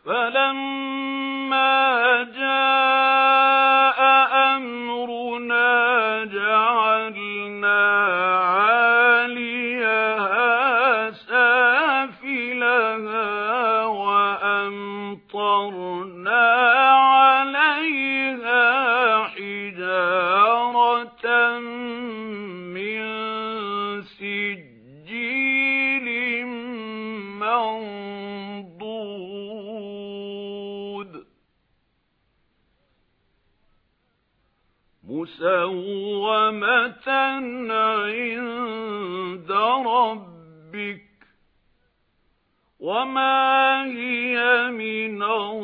فَلَمَّا جَاءَ أَمْرُنَا جَعَلْنَا عَالِيَهَا سَافِلَهَا وَأَمْطَرْنَا عَلَيْهَا حِجَارَةً مِّن سِجِّيلٍ مَّنضُودٍ مُّسَوَّمَةً عِندَ رَبِّكَ وَمَا هِيَ مِنَ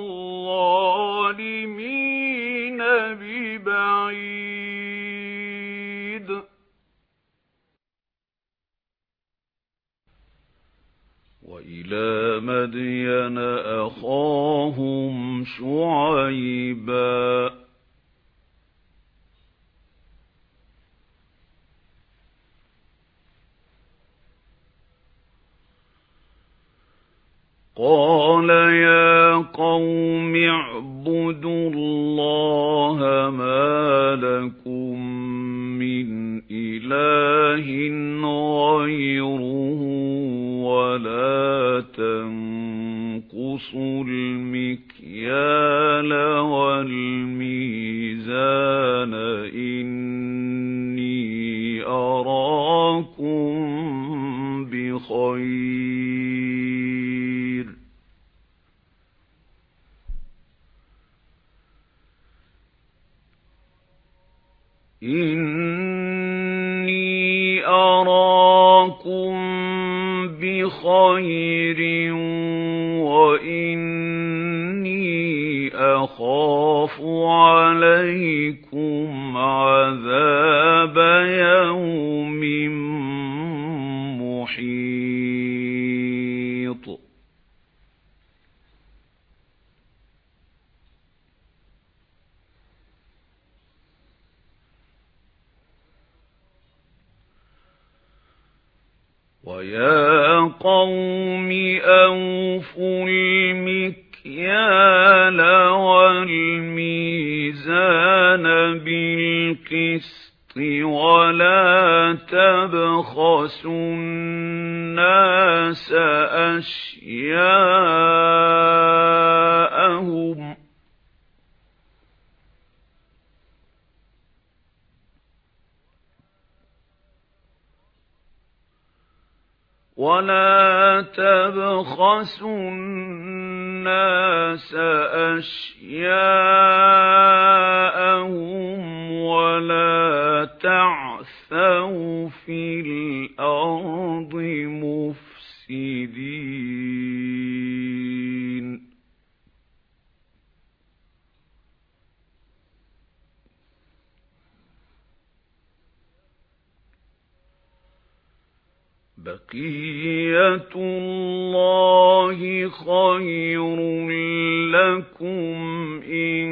الظَّالِمِينَ بِبَعِيدٍ. وَإِلَى مَدْيَنَ أَخَاهُمْ شُعَيْبًا قَالَ يَا قَوْمِ اعْبُدُوا اللَّهَ مَا لَكُمْ مِنْ إِلَٰهٍ غَيْرُهُ وَلَا تَنقُصُوا الْمِكْيَالَ وَالْمِيزَانَ إِنِّي أَرَاكُمْ بِخَيْرٍ إِنِّي أَرَاكُمْ بِخَيْرٍ وَإِنِّي أَخَافُ عَلَيْكُمْ عَذَابَ يَوْمٍ مُحِيطٍ وَيَا قَوْمِ أَوْفُوا الْمِكْيَالَ وَالْمِيزَانَ بِالْقِسْطِ وَلَا تَبْخَسُوا النَّاسَ أَشْيَاءَهُمْ وَلَا تَبْخَسُوا النَّاسَ أَشْيَاءَهُمْ وَلَا تَعْثَوْا فِي الْأَرْضِ مُفْسِدِينَ بَقِيَّةُ اللَّهِ خَيْرٌ لَكُمْ إِن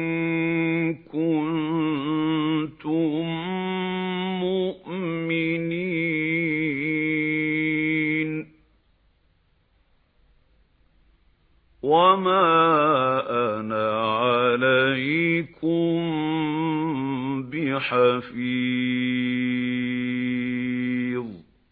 كُنتُم مُّؤْمِنِينَ وَمَا أَنَا عَلَيْكُمْ بِحَفِيظٍ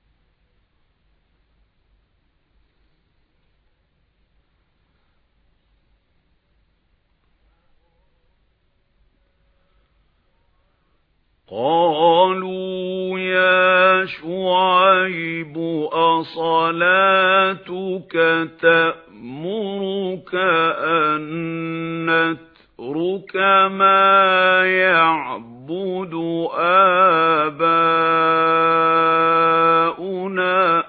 قَالُوا يَا شُعَيْبُ أَصَلَاتُكَ تَأْمُرُكَ أَن نَّتْرُكَ مَا يَعْبُدُ آبَاؤُنَا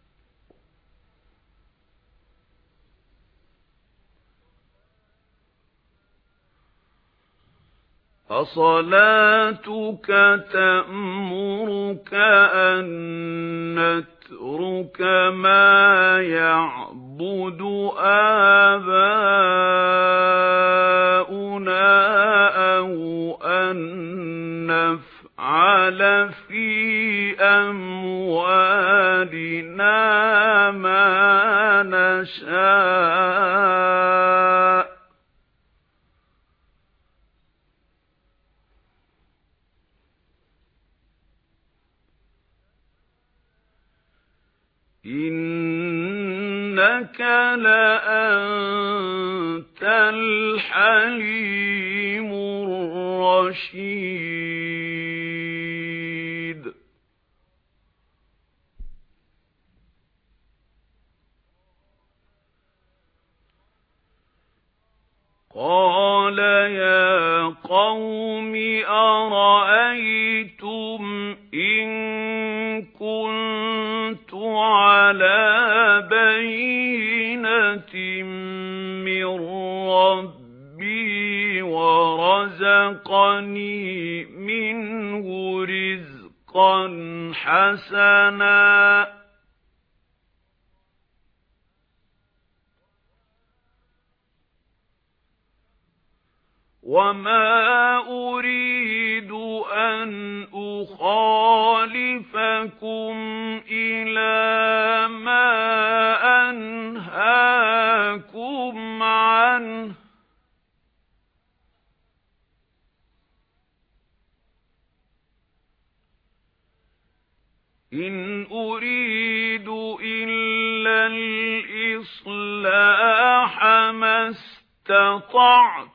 أَصَلَاتُكَ تَأْمُرُكَ أَن نَّتْرُكَ مَا يَعْبُدُ آبَاؤُنَا أَوْ أَن نَّفْعَلَ فِي أَمْوَالِنَا مَا نَشَاءُ إِنَّكَ لَأَنْتَ الْحَلِيمُ الرَّشِيدُ قَالَ يَا قَوْمِ أَرَأَيْتُمْ إِن كُنتُ عَلَى بَيِّنَةٍ مِّن رَّبِّي وَرَزَقَنِي مِنْهُ رِزْقًا حَسَنًا وَمَا أُرِيدُ أَنْ أُخَالِفَكُمْ إِلَى مَا أَنْهَاكُمْ عَنْهُ إِنْ أُرِيدُ إِلَّا الْإِصْلَاحَ مَا اسْتَطَعْتُ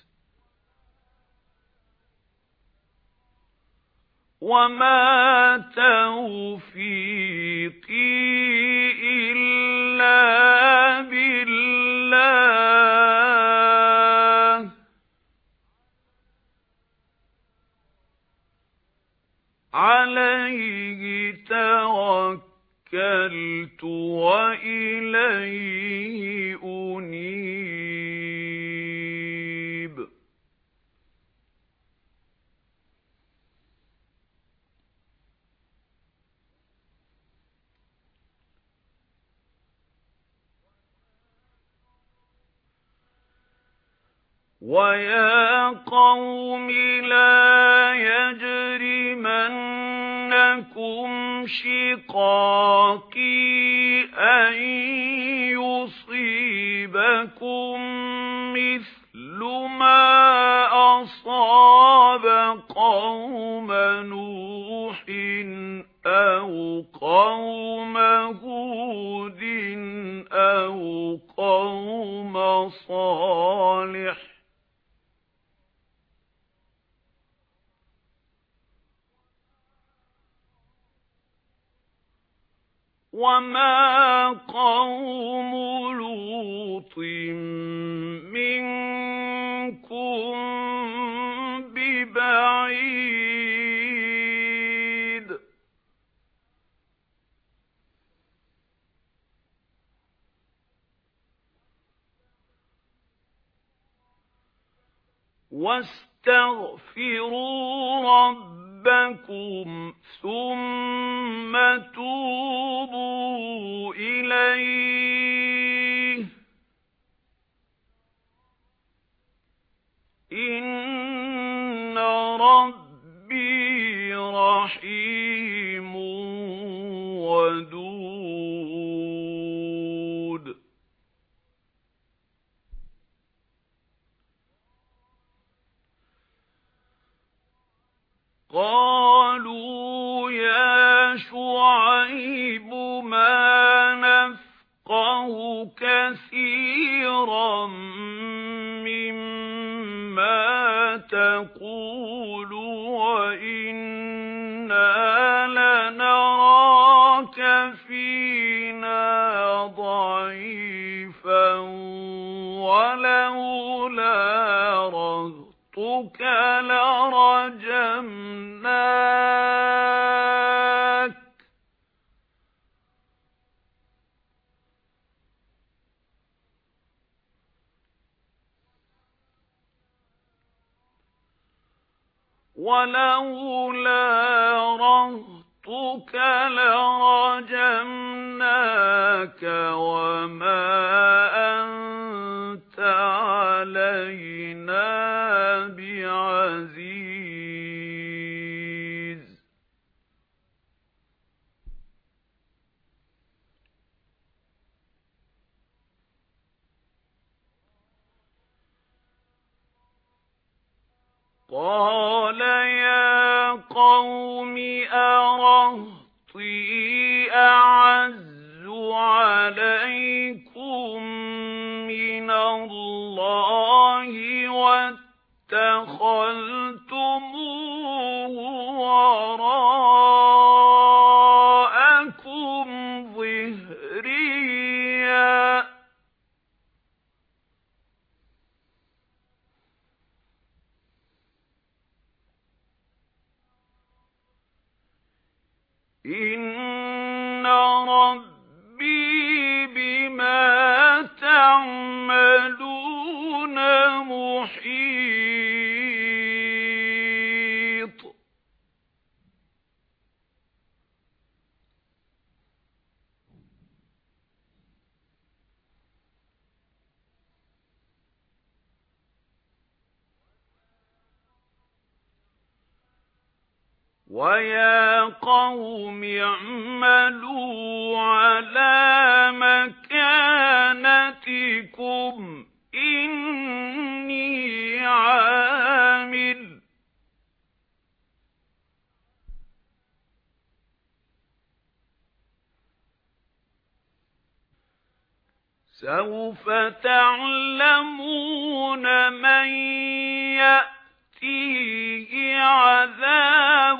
وَمَا تَوْفِيقِي إِلَّا بِاللَّهِ عَلَيْهِ تَوَكَّلْتُ وَإِلَيْهِ أُنِيبُ وَيَا قَوْمِ لَا يَجْرِمَنَّكُمْ شِقَاقِي أَن يُصِيبَكُم مِّثْلُ مَا أَصَابَ قَوْمَ نُوحٍ أَوْ قَوْمَ هُودٍ أَوْ قَوْمَ صَالِحٍ وَمَا قَوْمُ لُوطٍ مِنكُم بِبَعِيدٍ وَاسْتَغْفِرُوا رَبَّكُمْ ثُمَّ تُوبُوا إِلَيْهِ إِنَّ رَبِّي رَحِيمٌ وَدُودٌ قَالُوا يَا شُعَيْبُ مَا نَفْقَهُ كَثِيرًا مِّمَّا تَقُولُ وَإِنَّا لَنَرَاكَ فِينَا ضَعِيفًا وَلَوْلَا رَهْطُكَ لَرَجَمْنَاكَ وَلَوْلَا رَهْطُكَ لَرَجَمْنَاكَ وَمَا أَنتَ عَلَيْنَا بِعَزِيزٍ قَالَ يَا قَوْمِ أَرَهْطِي أَعَزُّ إِنَّ رَبِّي بِمَا تَعْمَلُونَ مُحِيطٌ وَيَا قَوْمِ اعْمَلُوا عَلَى مَكَانَتِكُمْ إِنِّي عَامِلٌ سَوْفَ تَعْلَمُونَ مَن يَأْتِيهِ عَذَابٌ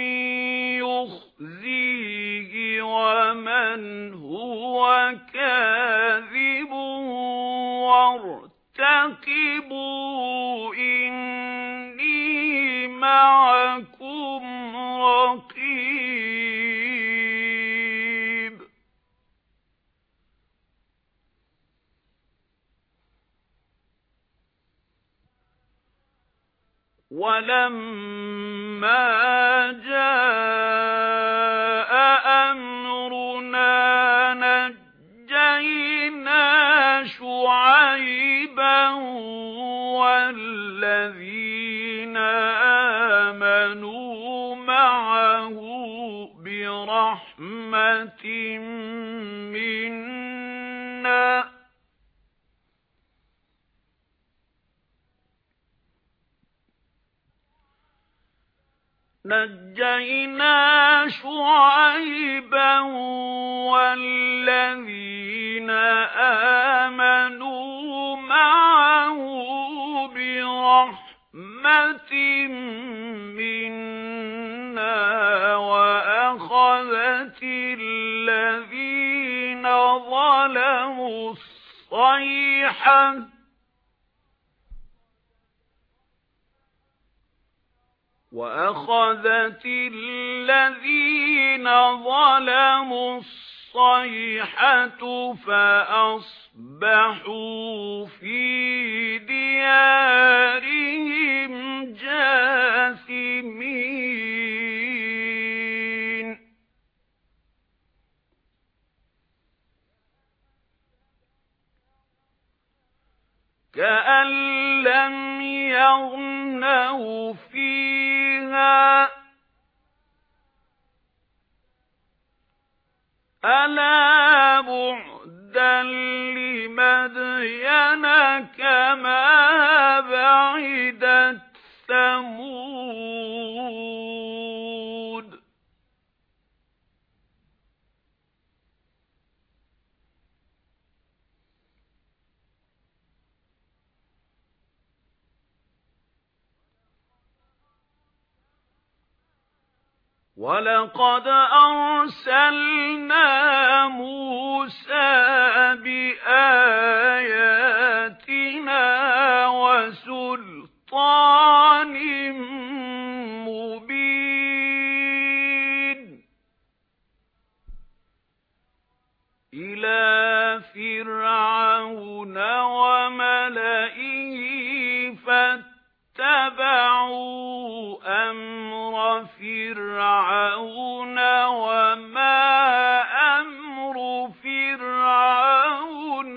يُخْزِيهِ وَمَنْ هُوَ كَاذِبٌ وَارْتَقِبُوا إِنِّي مَعَكُمْ رَقِيبٌ وَلَمَّا جَاءَ أَمْرُنَا نَجَّيْنَا شُعَيْبًا وَالَّذِينَ آمَنُوا مَعَهُ بِرَحْمَةٍ مِنَّا نَجَّيْنَا شُعَيْبًا وَالَّذِينَ آمَنُوا مَعَهُ بِرَحْمَةٍ مِنَّا وَأَخَذَتِ الَّذِينَ ظَلَمُوا الصَّيْحَةُ وَأَخَذَتِ الَّذِينَ ظَلَمُوا الصَّيْحَةُ فَأَصْبَحُوا فِي دِيَارِهِمْ جَاثِمِينَ كَأَن لَّمْ يَغْنَوْا فِيهَا أَلَا بُعْدًا لِّمَدْيَنَ كَمَا بَعِدَتْ ثَمُودُ وَلَقَدْ أَرْسَلْنَا مُوسَى بِآيَاتِنَا وَسُلْطَانٍ مُبِينٍ إِلَى فِرْعَوْنَ وَمَلَئِهِ فَاتَّبَعُوا أَمْرَ فِرْعَوْنَ وَمَا أَمْرُ فِرْعَوْنَ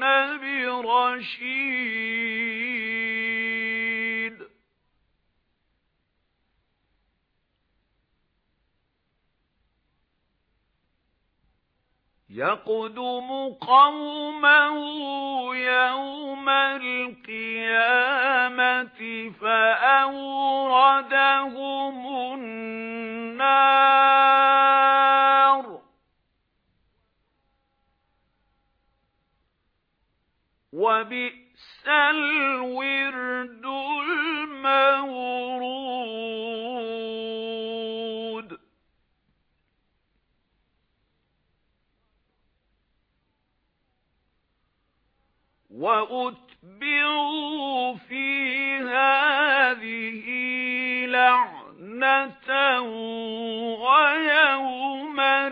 بِرَشِيدٍ يَقْدُمُ قَوْمَهُ يَوْمَ الْقِيَامَةِ فَأَوْرَدَهُمُ النَّارَ وَبِئْسَ الْوِرْدُ الْمَوْرُودُ وَأُتْبِعُوا فِي هَذِهِ لَعْنَةً وَيَوْمَ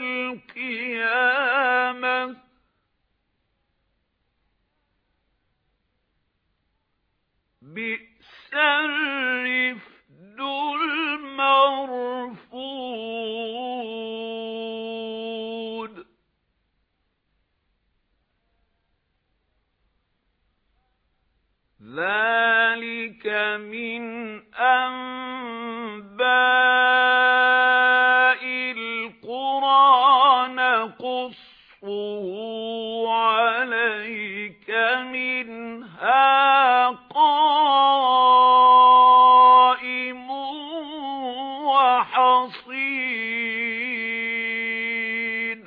وحصيد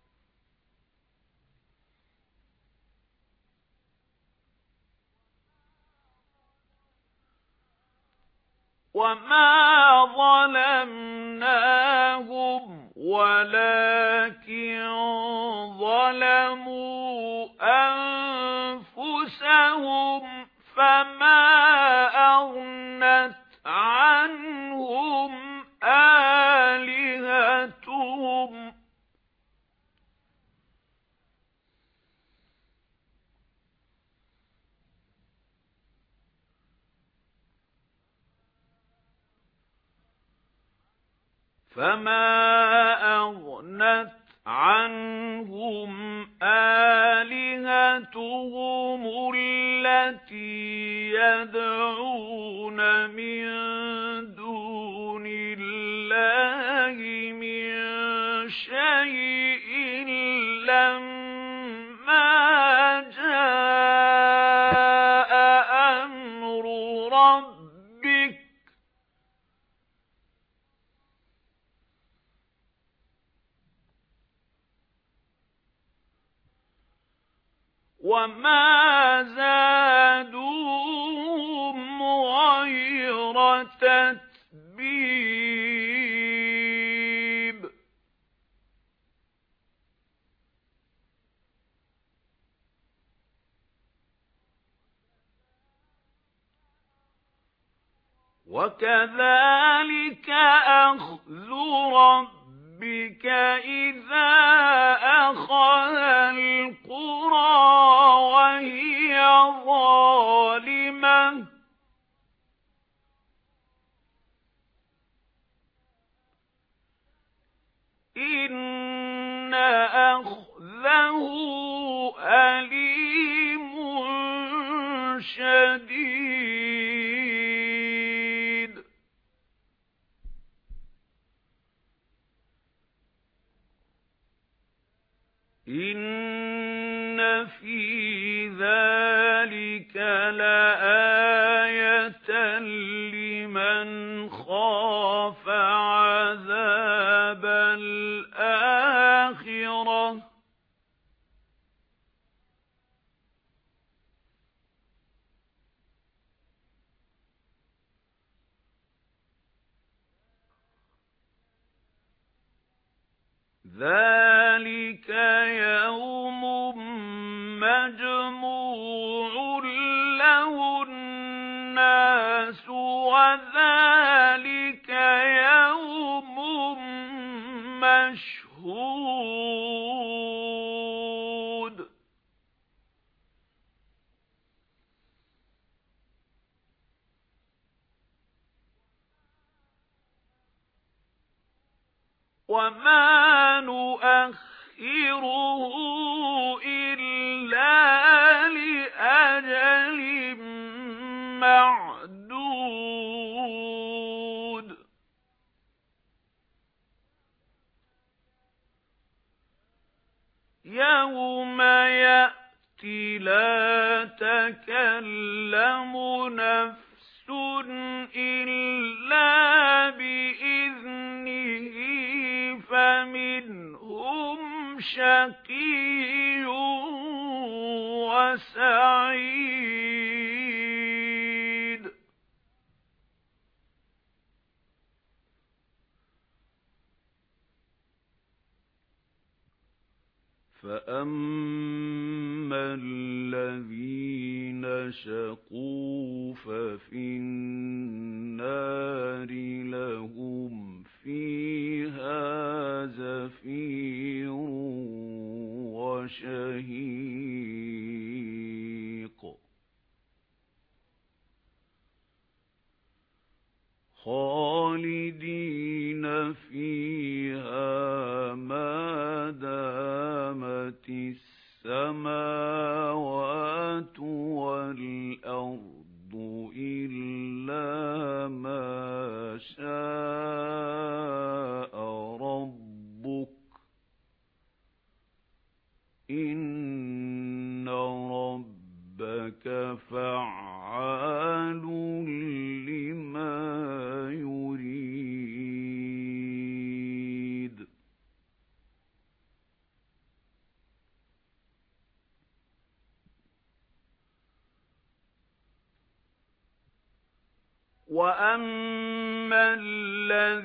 وما ظلمناهم ولكن ظلموا أنفسهم فما أغنت عنهم آلهتهم فما أغنت عنهم آلهتهم التي يدعون من دون الله من شيء لما جاء أمر ربك وما زادوهم غير تتبيب وكذلك أخذ ربك إذا أخذ القرى وهي ظالمة إن أخذه أليم شديد إن في ذلك لآية لمن خاف عذاب الآخرة ذلك يوم مجموع له الناس وذلك يوم مشهود وما نؤخره إلا لأجل معدود يوم يأتي لا تكلم نفس إلا بإذنه فمنهم شقي وسعيد فأما الذين شقوا ففي النار لهم فيها زفير وشهيق خالدين فيها ما دامت السماوات والأرض إلا ما شاء ربك إن ربك فعال لما يريد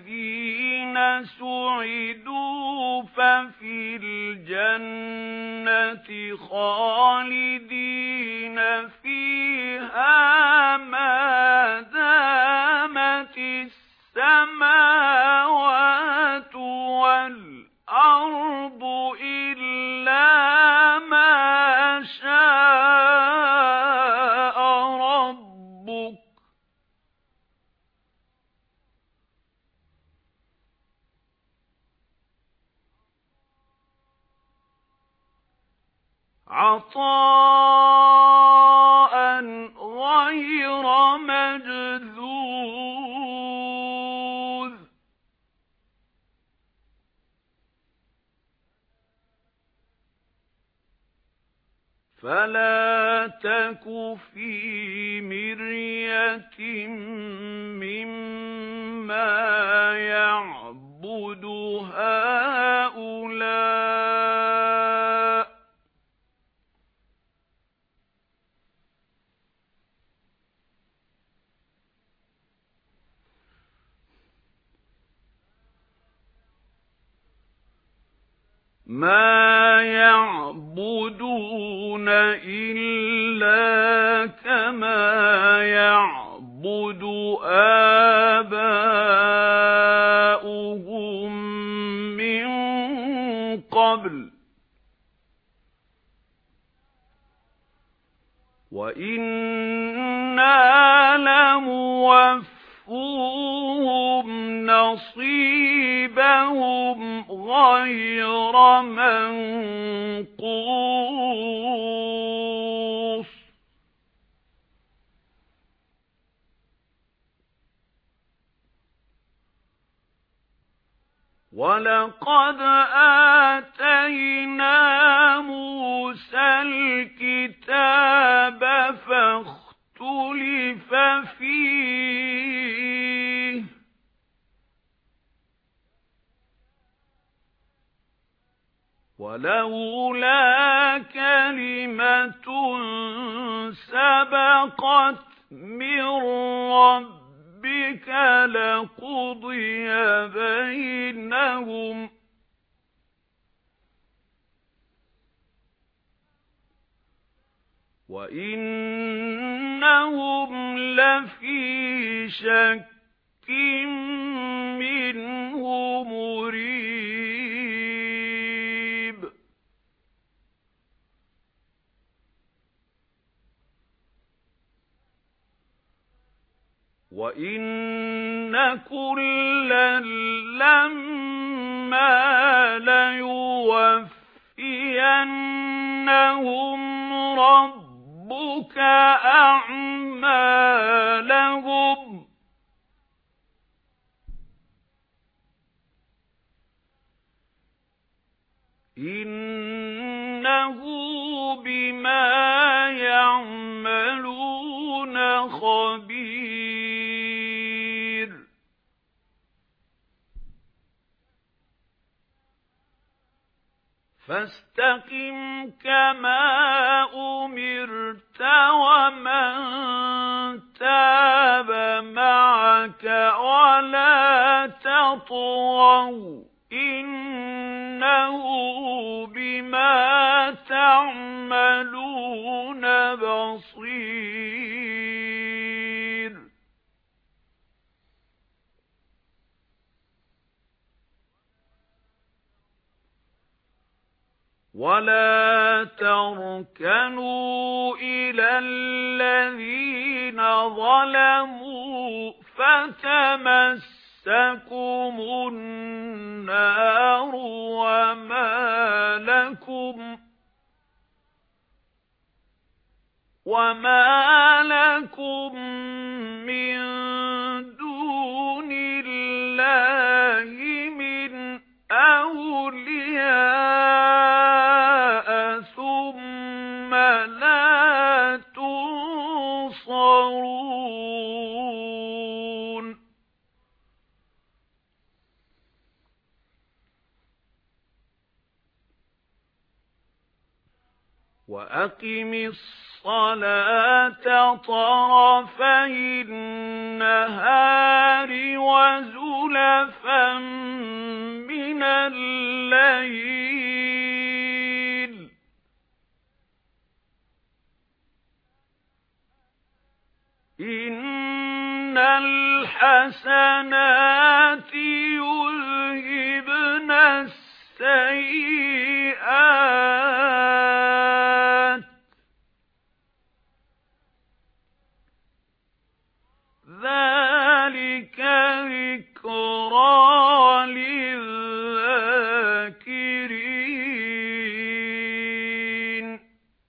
الَّذِينَ سُعِدُوا فَفِي الْجَنَّةِ خَالِدِينَ فِيهَا مَا دَامَتِ السَّمَاوَاتُ وَالْأَرْضُ إِلَّا مَا شَاءَ رَبُّكَ عَطَاءً غَيْرَ مَجْذُوذٍ فَلَا تَكُ فِي مِرْيَةٍ مِّمَّا يَعْبُدُ هَؤُلَاءِ مَا يَعْبُدُونَ إِلَّا كَمَا يَعْبُدُ آبَاؤُهُم مِّن قَبْلُ وَإِنَّا لَمُوَفُّوهُمْ نَصِيبَهُمْ غَيْرَ مَنقُوصٍ وَلَقَدْ آتَيْنَا مُوسَى الْكِتَابَ فَاخْتُلِفَ فِيهِ وَلَوْلَا كَلِمَةٌ سَبَقَتْ مِنْ رَبِّكَ لَقُضِيَ بَيْنَهُمْ وَإِنَّهُمْ لَفِي شَكٍّ مِّنْهُ مُرِيبٍ وَإِنَّ كُلًّا لَّمَّا لَيُوَفِّيَنَّهُمْ رَبُّكَ أَعْمَالَهُمْ إِنَّهُ بِمَا يَعْمَلُونَ خَبِيرٌ فَاسْتَقِمْ كَمَا أُمِرْتَ وَمَنْ تَابَ مَعَكَ وَلَا تَطْغَوْا إِنَّهُ بِمَا تَعْمَلُونَ بَصِيرٌ وَلَا تَرْكَنُوا إِلَى الَّذِينَ ظَلَمُوا فَتَمَسَّكُمُ النَّارُ وَمَا لَكُمْ وَمَا لَكُمْ مِنْ دُونِ اللَّهِ مِنْ أَوْلِيَاءَ ثُمَّ لَا تُنصَرُونَ وَأَقِمِ الصَّلَاةَ الصَّلَاةَ طَرَفَيِ النَّهَارِ وَزُلَفًا مِنَ اللَّيْلِ إِنَّ الْحَسَنَاتِ يُذْهِبْنَ السَّيِّئَاتِ ذَلِكَ ذِكْرَى لِلذَّاكِرِينَ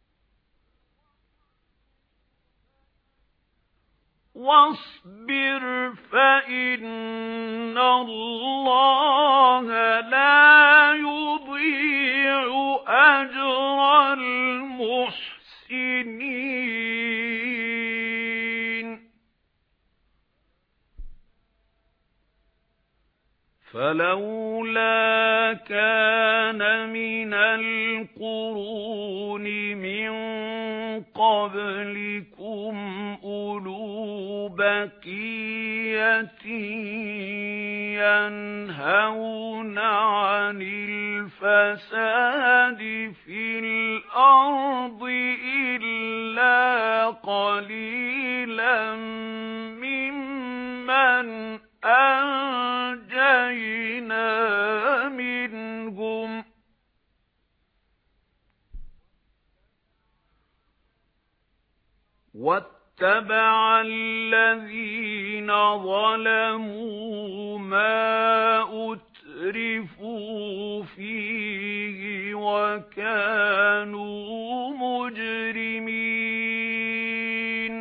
وَاصْبِرْ فَإِنَّ اللَّهَ لَا يُضِيعُ أَجْرَ الْمُحْسِنِينَ فَلَوْلَا كَانَ مِنَ الْقُرُونِ مِنْ قَبْلِكُمْ أُولُو بَقِيَّةٍ يَنْهَوْنَ عَنِ الْفَسَادِ فِي الْأَرْضِ إِلَّا قَلِيلًا مِّمَّنْ أَنْجَيْنَا مِنْهُمْ وَاتَّبَعَ الَّذِينَ ظَلَمُوا مَا أُتْرِفُوا فِيهِ وَكَانُوا مُجْرِمِينَ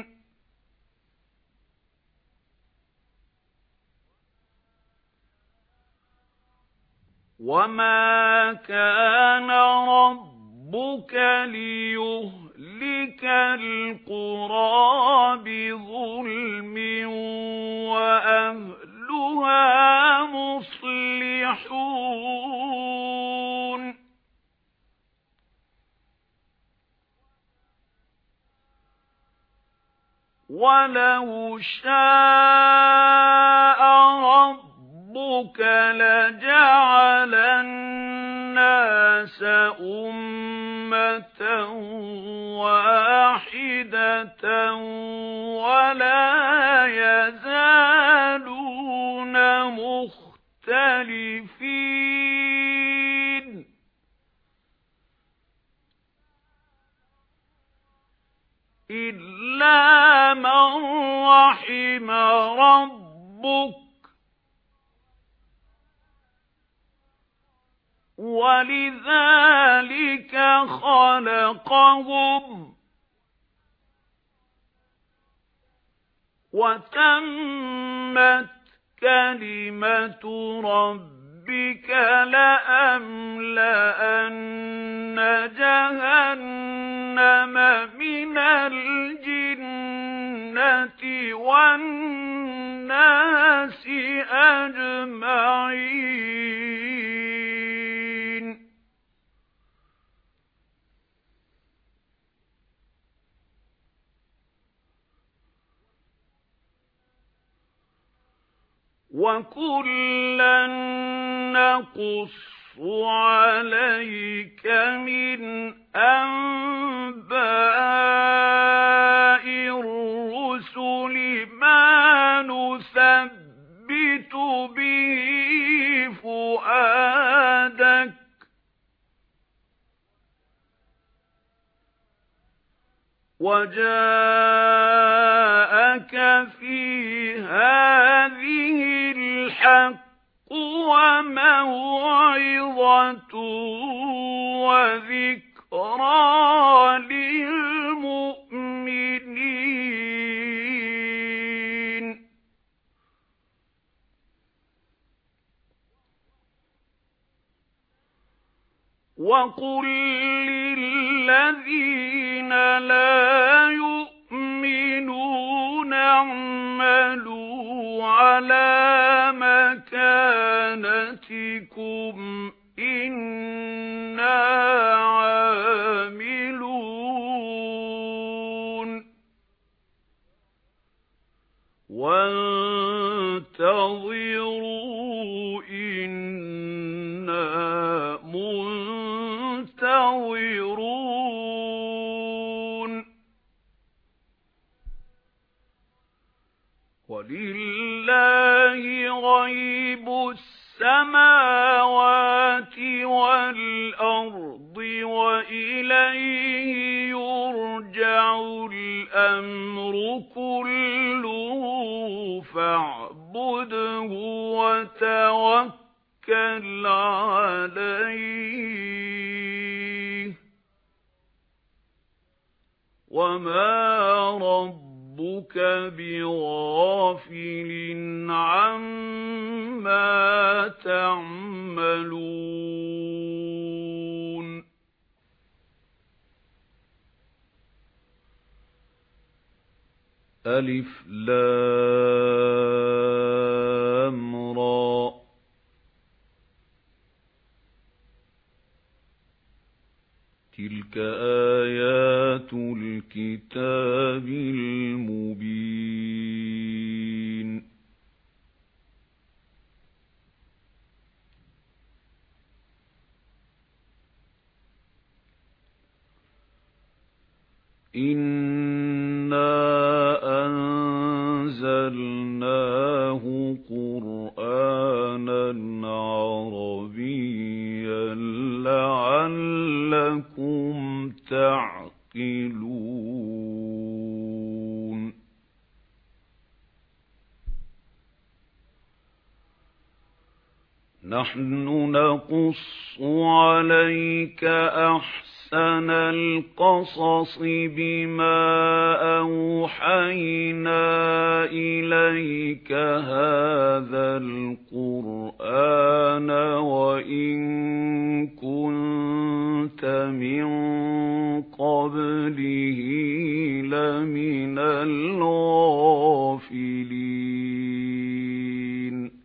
وَمَا كَانَ رَبُّكَ لِيُهْلِكَ الْقُرَىٰ بِظُلْمٍ وَأَهْلُهَا مُصْلِحُونَ وَلَوْ شَاءَ رَبُّكَ لَجَعَلَ النَّاسَ أُمَّةً وَاحِدَةً وَلَا يَزَالُونَ مُخْتَلِفِينَ إِلَّا مَنْ رَحِمَ رَبُّكَ وَلِذَلِكَ خَلَقَهُمْ وَتَمَّتْ كَلِمَةُ رَبِّكَ لَأَمْلَأَنَّ جَهَنَّمَ مِنَ الْجِنَّةِ وَالنَّاسِ أَجْمَعِينَ وَكُلًّا نَّقُصُّ عَلَيْكَ مِنْ أَنبَاءِ الرُّسُلِ مَا نُثَبِّتُ بِهِ فُؤَادَكَ وَجَاءَكَ فِي هَٰذِهِ الْحَقُّ وَمَوْعِظَةٌ وَذِكْرَىٰ لِلْمُؤْمِنِينَ وَقُل لِّلَّذِينَ لَا يُؤْمِنُونَ اعْمَلُوا عَلَىٰ مَكَانَتِكُمْ إِنَّا عَامِلُونَ غَيْبُ السَّمَاوَاتِ وَالْأَرْضِ وَإِلَيْهِ يُرْجَعُ الْأَمْرُ كُلُّهُ فَاعْبُدْهُ وَتَوَكَّلْ عَلَيْهِ وَمَا رَبُّكَ بِغَافِلٍ عَمَّا تَعْمَلُونَ أَلِفْ لَامْ رَاء تِلْكَ آيَاتُ الْكِتَابِ الْمُبِينِ إِنَّا أَنزَلْنَاهُ قُرْآنًا عَرَبِيًّا لَعَلَّكُمْ تَعْقِلُونَ نَحْنُ نَقُصُّ عَلَيْكَ أَحْسَنَ الْقَصَصِ بِمَا أَوْحَيْنَا إِلَيْكَ هَذَا الْقُرْآنَ وَإِن كُنتَ مِن قَبْلِهِ لَمِنَ الْغَافِلِينَ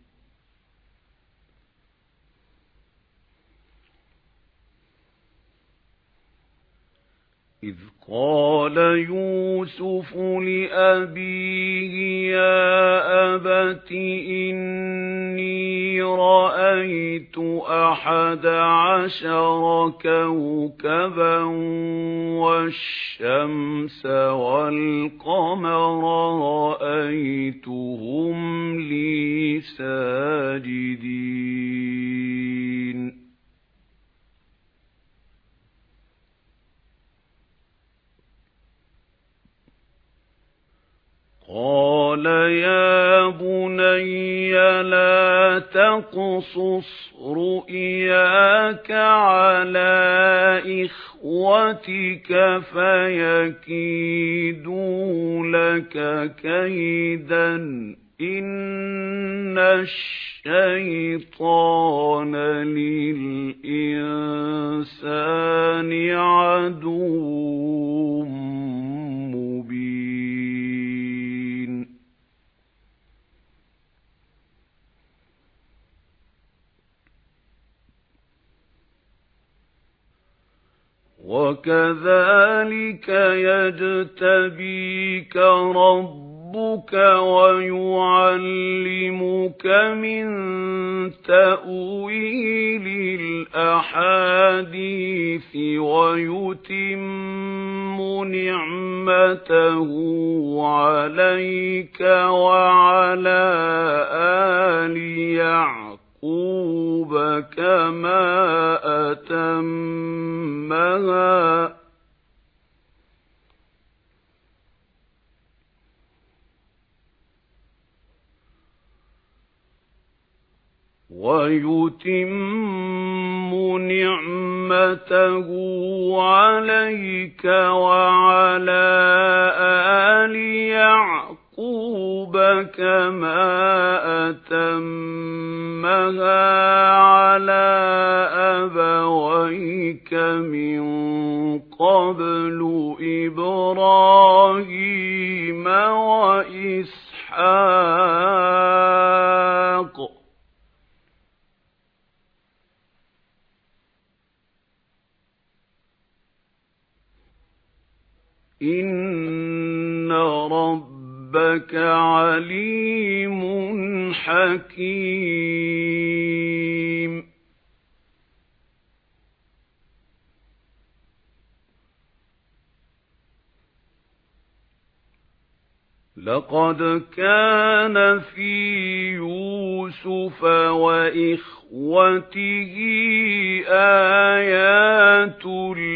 إِذْ قَالَ يُوسُفُ لِأَبِيهِ يَا أَبَتِ إِنِّي رَأَيْتُ أَحَدَ عَشَرَ كَوْكَبًا وَالشَّمْسَ وَالْقَمَرَ رَأَيْتُهُمْ لِي سَاجِدِينَ قَالَ يَا بُنَيَّ لَا تَقْصُصْ رُؤْيَاكَ عَلَى إِخْوَتِكَ فَيَكِيدُوا لَكَ كَيْدًا إِنَّ الشَّيْطَانَ لِلْإِنسَانِ عَدُوٌّ مُبِينٌ وَكَذَلِكَ يَجْتَبِيكَ رَبُّكَ وَيُعَلِّمُكَ مِن تَأْوِيلِ الْأَحَادِيثِ وَيُتِمُّ نِعْمَتَهُ عَلَيْكَ وَعَلَى آلِ يَعْقُوبَ كَمَا أَتَمَّهَا وَيُتِمُّ نِعْمَتَهُ عَلَيْكَ وَعَلَى آلِ يَعْقُوبَ كَمَا أَتَمَّهَا عَلَى أَبَوَيْكَ مِن قَبْلُ إِبْرَاهِيمَ وَإِسْحَاقَ إِنَّ رَبَّكَ عَلِيمٌ حَكِيمٌ لقد كان في يوسف وإخوته آيات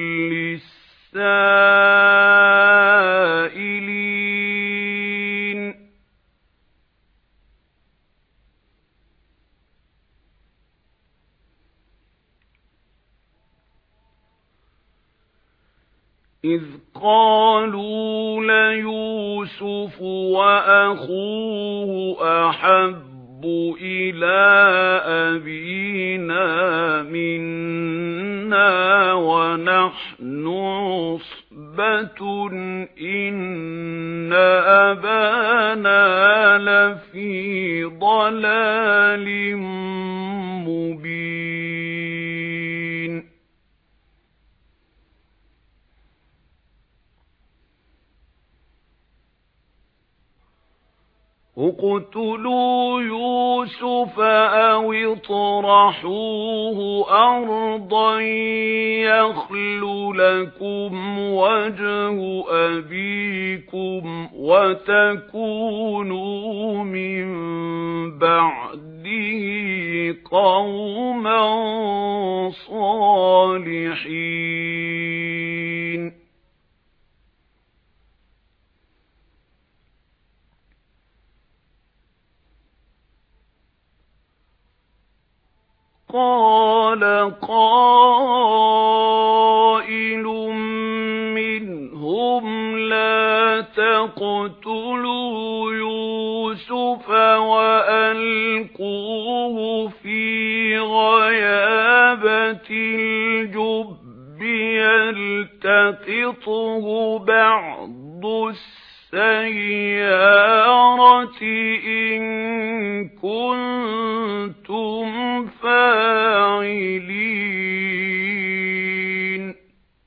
للسائلين إذ قالوا ليوسف وأخوه أحب إلى أبينا منا ونحن عصبة إن أبانا لفي ضلال مبين اقتلوا يوسف أو اطرحوه أرضا يخل لكم وجه أبيكم وتكونوا من بعده قوما صالحين قال قائل منهم لا تقتلوا يوسف وألقوه في غيابة الجب يلتقطه بعض السيارة إن كنتم فاعلين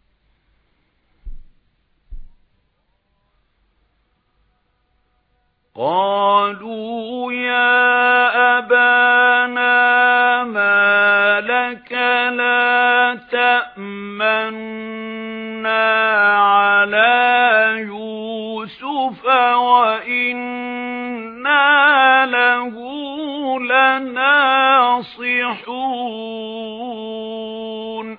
قالوا يا أبانا ما لك لا تأمنا على يوسف وإنا له لناصحون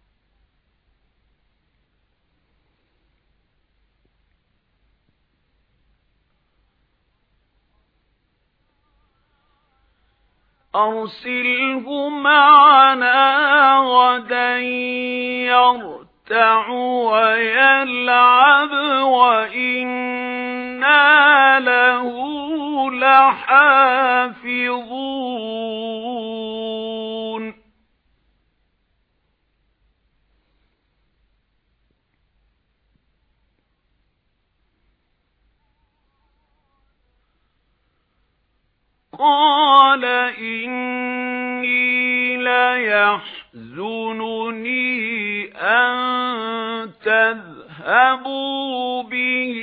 أرسله معنا غدا يرتع ويلعب وإنا له لحافظون قال إني ليحزنني أن تذهبوا به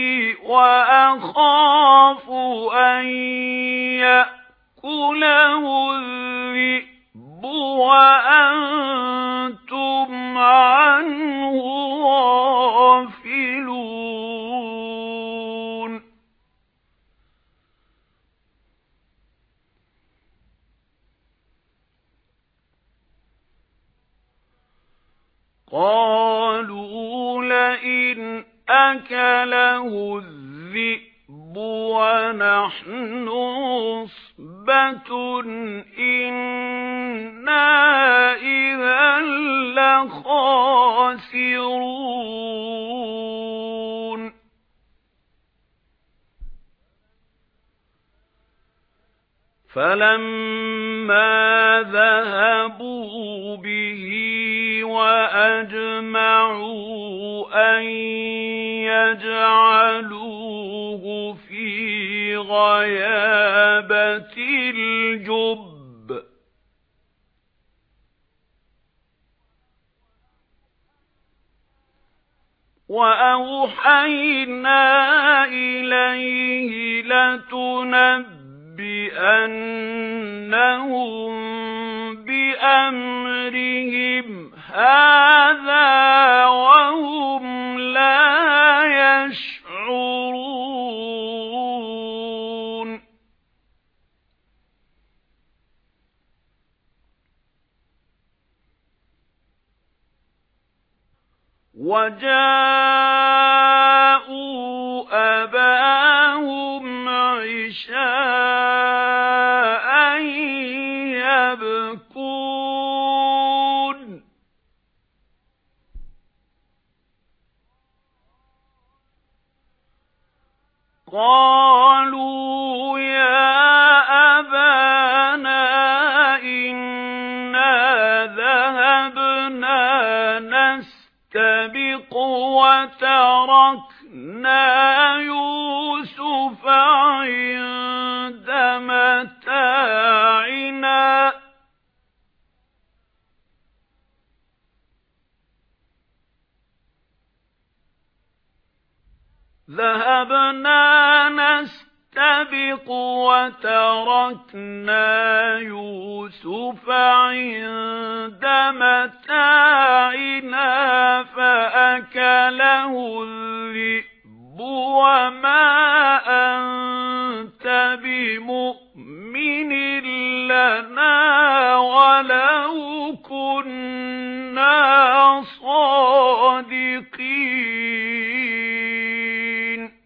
وأخاف أن يأكله الذئب وأنتم عنه غافلون قالوا لئن أكله الذئب ونحن عصبة إنا إذا لخاسرون فلما ذهبوا به وأجمعوا أن يجعلوه في غيابة الجب وأوحينا إليه لتنبئنهم بأمرهم هذا وهم لا يشعرون وَجَاءُوا أَبَاهُمْ عِشَاءً يَبْكُونَ قَالُوا يَا أَبَانَا إِنَّا ذَهَبْنَا نَسْتَبِقُ وَتَرَكْنَا يُوسُفَ عِندَ مَتَاعِنَا ذَهَبْنَا نَسْتَبِقُ وَتَرَكْنَا يُوسُفَ عِندَ مَتَاعِنَا فَأَكَلَهُ الذِّئْبُ وَمَا أَنتَ بِمُؤْمِنٍ لَّنَا وَلَوْ كُنَّا صَادِقِينَ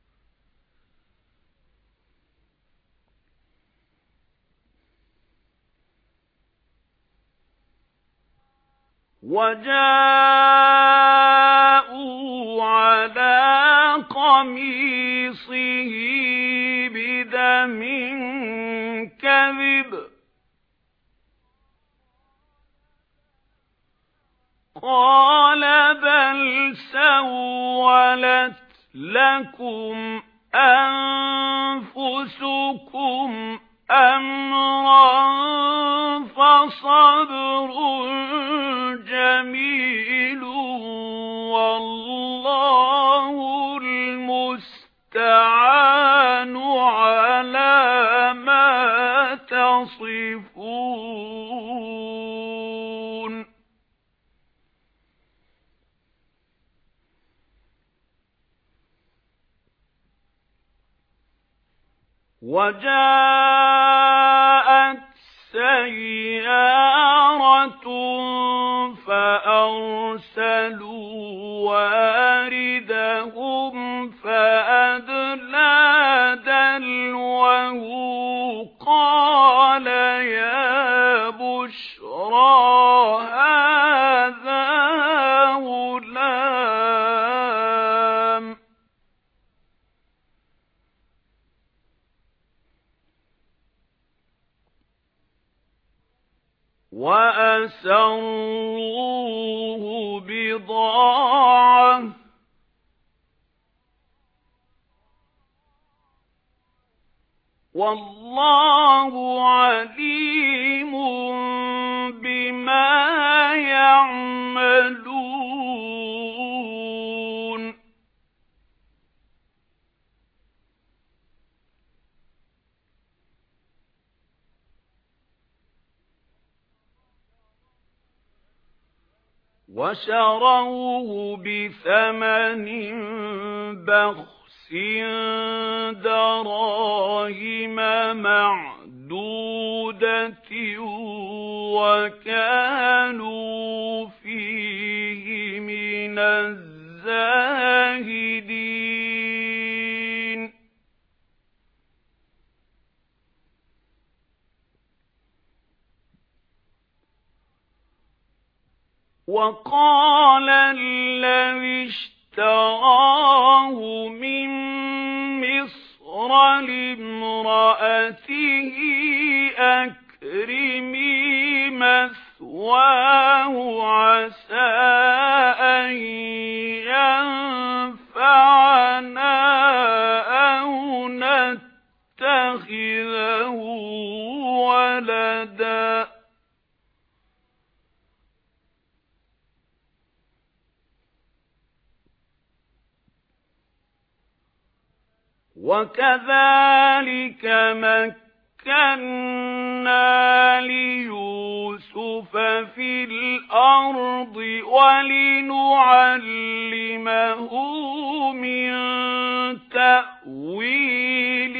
وَجَاءُوا عَلَى قَمِيصِهِ بِدَمٍ كَذِبٍ قَالَ بَلْ سَوَّلَتْ لَكُمْ أَنفُسُكُمْ أَمْرًا فَصَبْرٌ جَمِيلٌ وَاللَّهُ الْمُسْتَعَانُ عَلَى مَا تَصِفُونَ وَجَاءَتْ سَيَّارَةٌ فَأَرْسَلُوا وَارِدَهُمْ فَأَدْلَى دَلْوَهُ قَالَ يَا بُشْرَىٰ هَٰذَا غُلَامٌ وَأَسَرُّوهُ بِضَاعَةً وَاللَّهُ عَلِيمٌ بِمَا يَعْمَلُونَ وَشَرَوْهُ بِثَمَنٍ بَخْسٍ دَرَاهِمَ مَعْدُودَةٍ وَكَانُوا فِيهِ مِنَ الزَّاهِدِينَ وَقَالَ الَّذِي اشْتَرَاهُ مِنْ مِصْرَ لِامْرَأَتِهِ أَكْرِمِي مَثْوَاهُ عَسَىٰ أَنْ يَنفَعَنَا أَوْ نَتَّخِذَهُ وَلَدًا وَكَذَلِكَ مَكَّنَّا لِيُوسُفَ فِي الْأَرْضِ وَلِنُعَلِّمَهُ مِنْ تَأْوِيلِ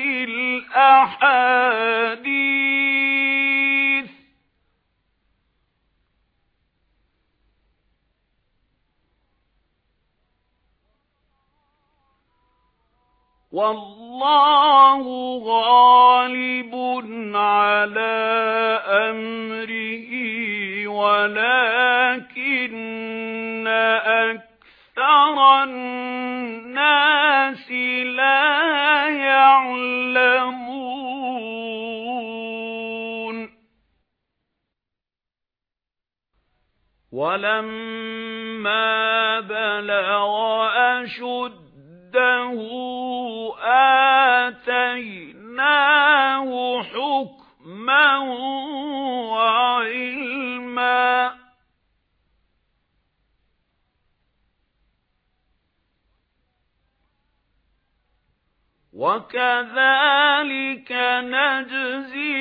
الْأَحَادِيثِ وَاللَّهُ غَالِبٌ عَلَى أَمْرِهِ وَلَكِنَّ أَكْثَرَ النَّاسِ لَا يَعْلَمُونَ وَلَمَّا بَلَغَ أَشُدَّهُ آتَيْنَاهُ حُكْمًا وَعِلْمًا وَكَذَلِكَ نَجْزِي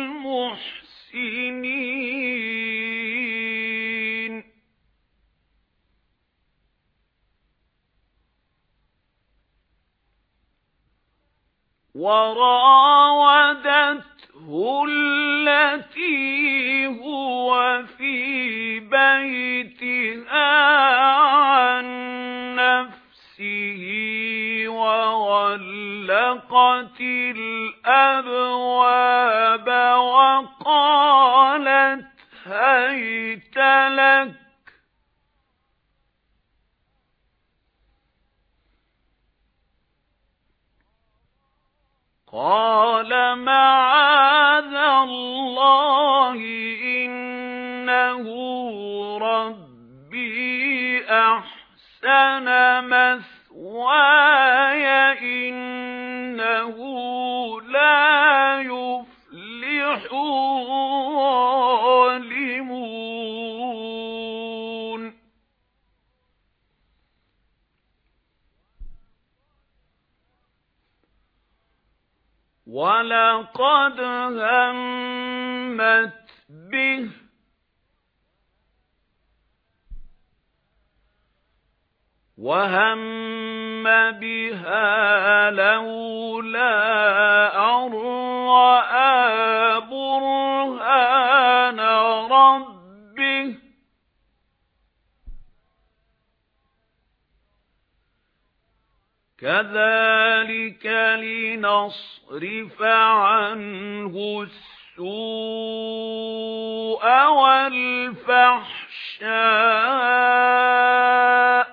الْمُحْسِنِينَ وَرَاوَدَتْهُ الَّتِي هُوَ فِي بَيْتِهَا عَن نَّفْسِهِ وَغَلَّقَتِ الْأَبْوَابَ وَقَالَتْ هَيْتَ لَكَ قَالَ مَعَاذَ اللَّهِ إِنَّهُ رَبِّي أَحْسَنَ مَثْوَايَ إِنَّهُ لَا يُفْلِحُ الظَّالِمُونَ وَلَقَدْ هَمَّتْ بِهِ وَهَمَّ بِهَا لَوْلَا أَن رَّأَىٰ بُرْهَانَ رَبِّهِ كَذَلِكَ لِنَصْرِفَ عَنْهُ السُّوءَ وَالْفَحْشَاءَ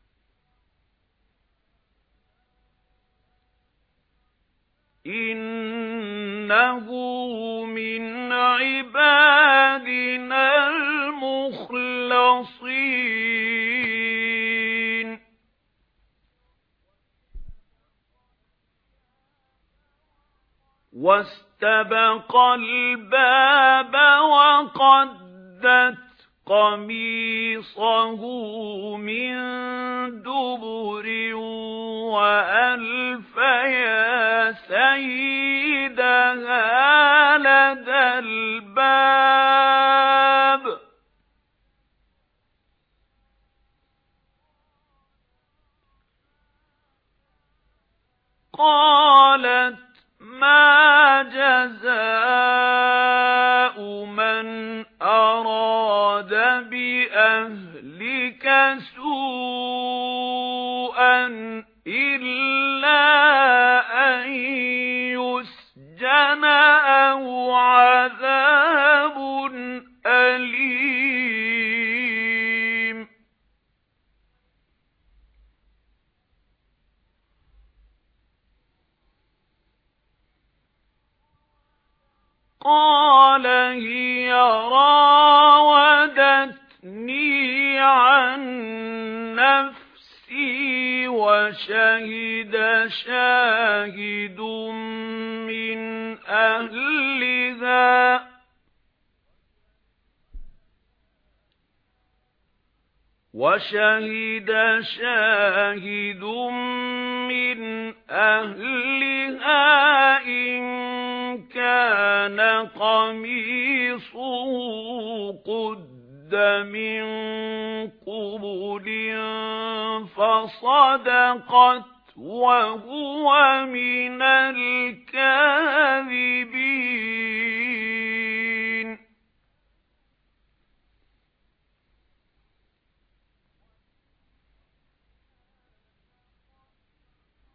إِنَّهُ مِنْ عِبَادِنَا الْمُخْلَصِينَ وَاسْتَبَقَ الْبَابَ وَقَدَّتْ قَمِيصَهُ مِنْ دُبُرٍ وَأَلْفَ يَا سَيِّدَهَا لَدَى الْبَابِ قَالَتْ مَا جَزَاءُ مَنْ أَرَادَ بِأَهْلِكَ سُوءًا إِلَّا أَنْ يُسْجَنَ أَوْ عَذَابٌ أَلِيمٌ قَالَ هِيَ رَاوَدَتْنِي عَن نَّفْسِي وَشَهِدَ شَاهِدٌ مِّنْ أَهْلِهَا وَشَهِدَ شَاهِدٌ مِّنْ أَهْلِهَا إِن كَانَ قَمِيصُهُ قُدَّ مِن قُبُلٍ فَصَدَقَتْ وَهُوَ مِنَ الْكَاذِبِينَ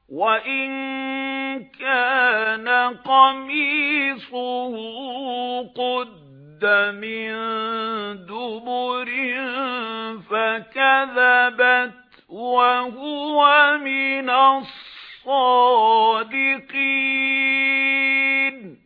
وَإِن كَانَ قَمِيصُهُ قُدَّ مِن دُبُرٍ فَكَذَبَتْ وَهُوَ مِنَ الصَّادِقِينَ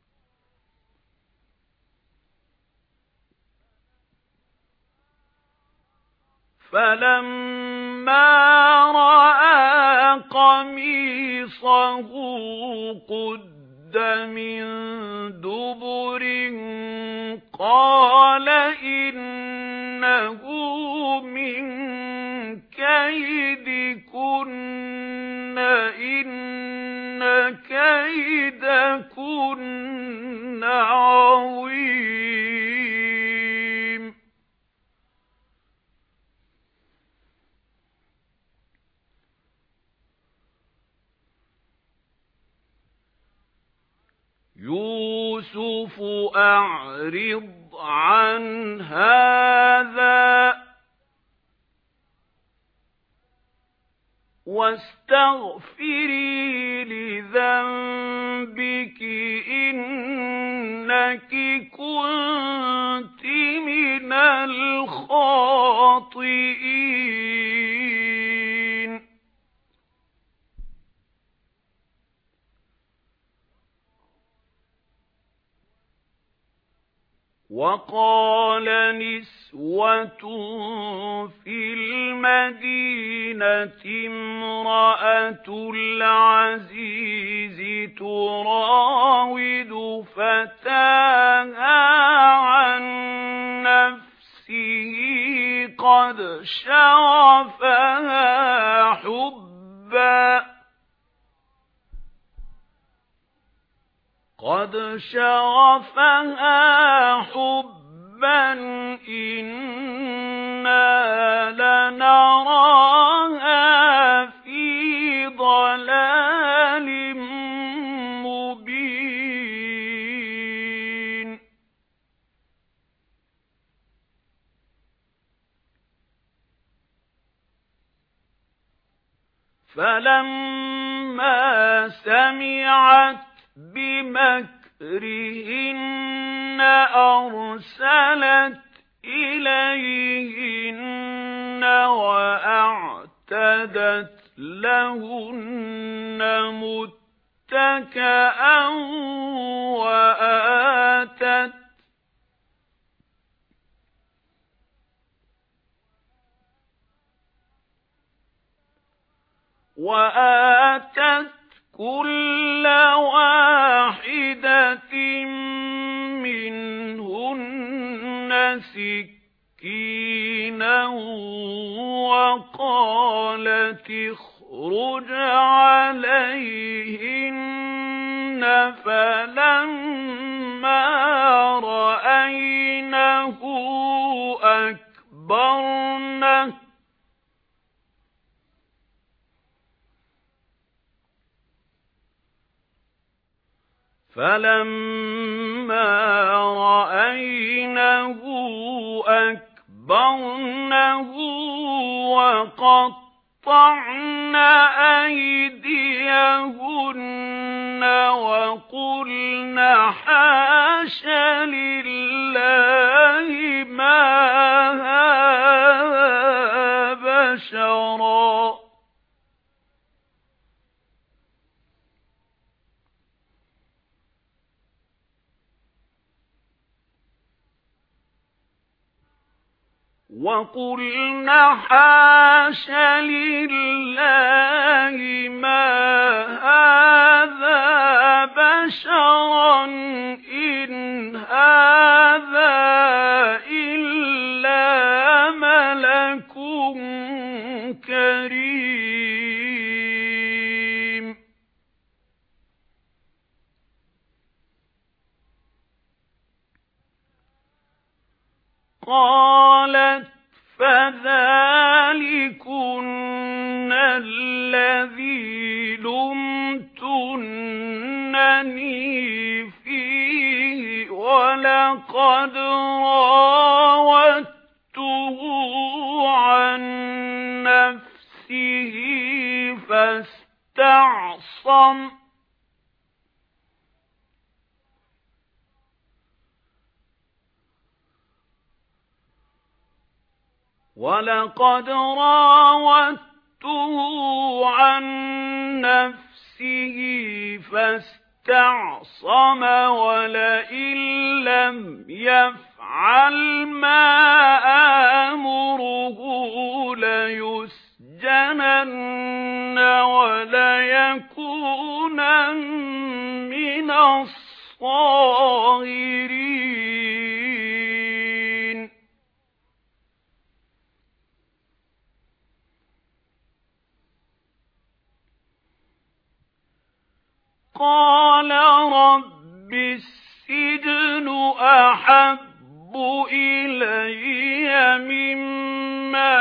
فَلَمَّا رَأَىٰ قَمِيصَهُ قُدَّ مِن دُبُرٍ قَالَ إِنَّهُ مِن كَيْدِكُنَّ إِنَّ كَيْدَكُنَّ عَظِيمٌ يُوسُفُ أَعْرِضْ عَنْ هَذَا وَاسْتَغْفِرِي لِذَنبِكِ إِنَّكِ كُنتِ مِنَ الْخَاطِئِينَ وَقَالَ نِسْوَةٌ فِي الْمَدِينَةِ امْرَأَتُ الْعَزِيزِ تُرَاوِدُ فَتَاهَا عَن نَّفْسِهِ قَدْ شَغَفَهَا حُبًّا قَدْ شَغَفَهَا حُبًّا إِنَّا لَنَرَاهَا فِي ضَلَالٍ مُبِينٍ فَلَمَّا سَمِعَتْ بِمَكْرِهِنَّ أَرْسَلَتْ إِلَيْهِنَّ وَأَعْتَدَتْ لَهُنَّ مُتَّكَأً وَآتَتْ وَآتَتْ كُلَّ واحدة منهن سكينا وقالت اخرج عليهن فلما رأينه أكبرنه فَلَمَّا رَأَيْنَهُ أَكْبَرْنَهُ وَقَطَّعْنَ أَيْدِيَهُنَّ وَقُلْنَ حَاشَ لِلَّهِ مَا هَذَا بَشَرًا وَقُلْنَ حَاشَ لِلَّهِ مَا هَذَا بَشَرًا إِنْ هَذَا إِلَّا مَلَكٌ كَرِيمٌ قَالَتْ فَذَلِكُنَّ الَّذِي لُمْتُنَّنِي فِيهِ وَلَقَدْ رَاوَدتُّهُ عَن نَّفْسِهِ فَاسْتَعْصَمَ فاستعصم وَلَقَدْ رَاوَدتُّهُ عَن نَّفْسِهِ فَاسْتَعْصَمَ وَلَئِن لَّمْ يَفْعَلْ مَا آمُرُهُ لَيُسْجَنَنَّ وَلَيَكُونًا مِّنَ الصَّاغِرِينَ قَالَ رَبِّ السِّجْنُ أَحَبُّ إِلَيَّ مِمَّا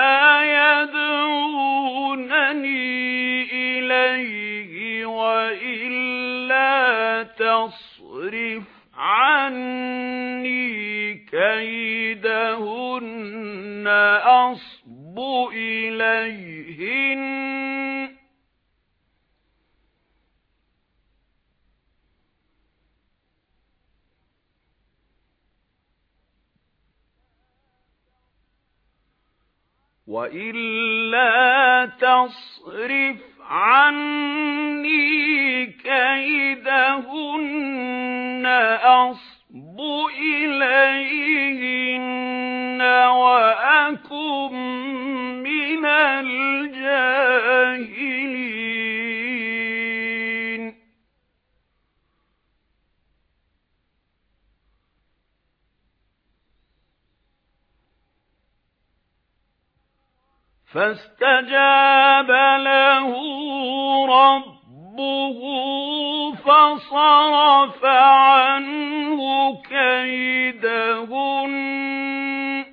يَدْعُونَنِي إِلَيْهِ وَإِلَّا تَصْرِفْ عَنِّي كَيْدَهُنَّ أَصْبُ إِلَيْهِنَّ وَإِلَّا تَصْرِفْ عَنِّي كَيْدَهُنَّ أَصْبُ إِلَيْهِنَّ وَأَكُن مِّنَ الْجَاهِلِينَ فَاسْتَجَابَ لَهُ رَبُّهُ فَصَرَفَ عَنْهُ كَيْدَهُنَّ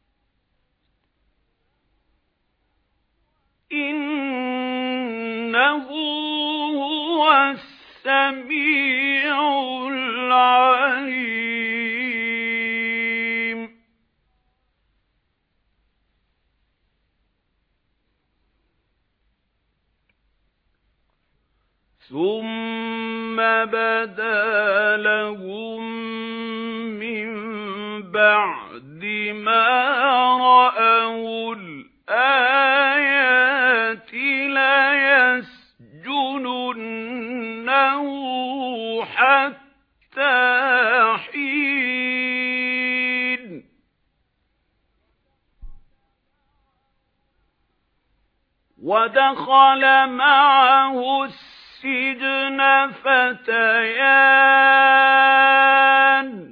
إِنَّهُ هُوَ السَّمِيعُ الْعَلِيمُ ثُمَّ بَدَا لَهُم مِّن بَعْدِ مَا رَأَوُا الْآيَاتِ لَيَسْجُنُنَّهُ حَتَّىٰ حِينٍ وَدَخَلَ مَعَهُ السِّجْنَ فَتَيَانِ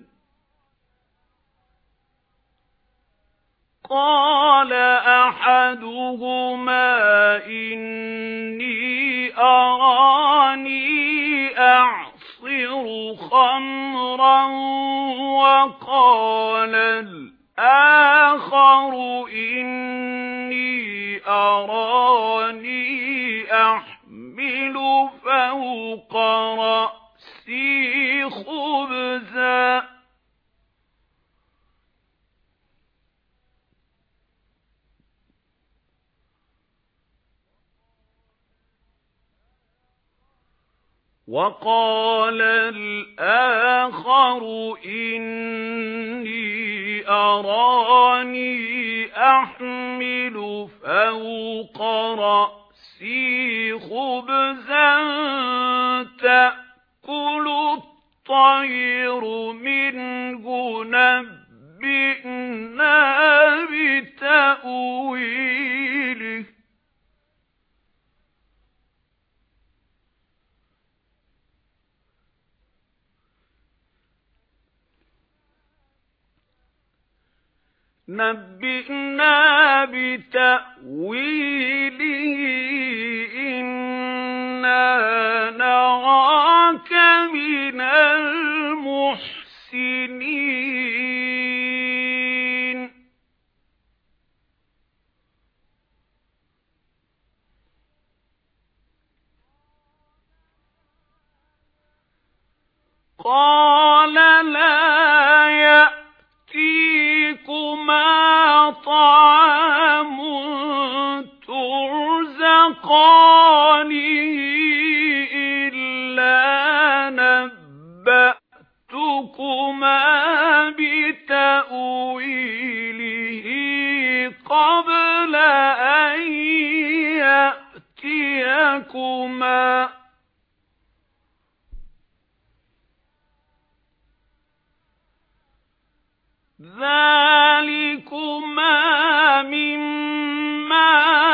قَالَ أَحَدُهُمَا إِنِّي أَرَانِي أَعْصِرُ خَمْرًا وَقَالَ الْآخَرُ إِنِّي أَرَانِي أَحْمِلُ فَوْقَ رَأْسِي خُبْزًا وَقَالَ الْآخَرُ إِنِّي أَرَانِي أَحْمِلُ فَوْقَ رَأْسِي خُبْزًا تَأْكُلُ الطَّيْرُ مِنْهُ نَبِّئْنَا بِتَأْوِيلِهِ نَبِّئْنَا بِتَأْوِيلِهِ إِنَّا نَرَاكَ مِنَ الْمُحْسِنِينَ قَالَ لَا يَأْتِيكُمَا طَعَامٌ تُرْزَقَانِهِ تَأْوِيلِهِ قَبْلَ أَن يَأْتِيَكُمَا ذَلِكُمَا مِمَّا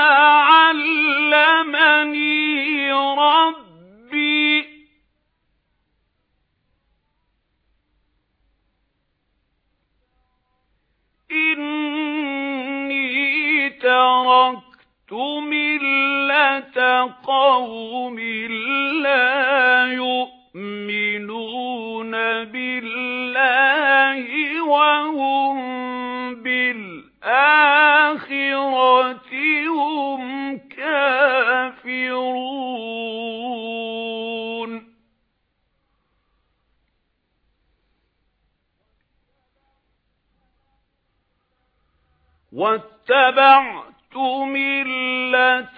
عَلَّمَنِي رَبِّي إِنِّي تَرَكْتُ مِلَّةَ قَوْمٍ لَّا يُؤْمِنُونَ بِاللَّهِ وَهُمْ بِالْآخِرَةِ هُمْ كَافِرُونَ وَاتَّبَعْتُ مِلَّةَ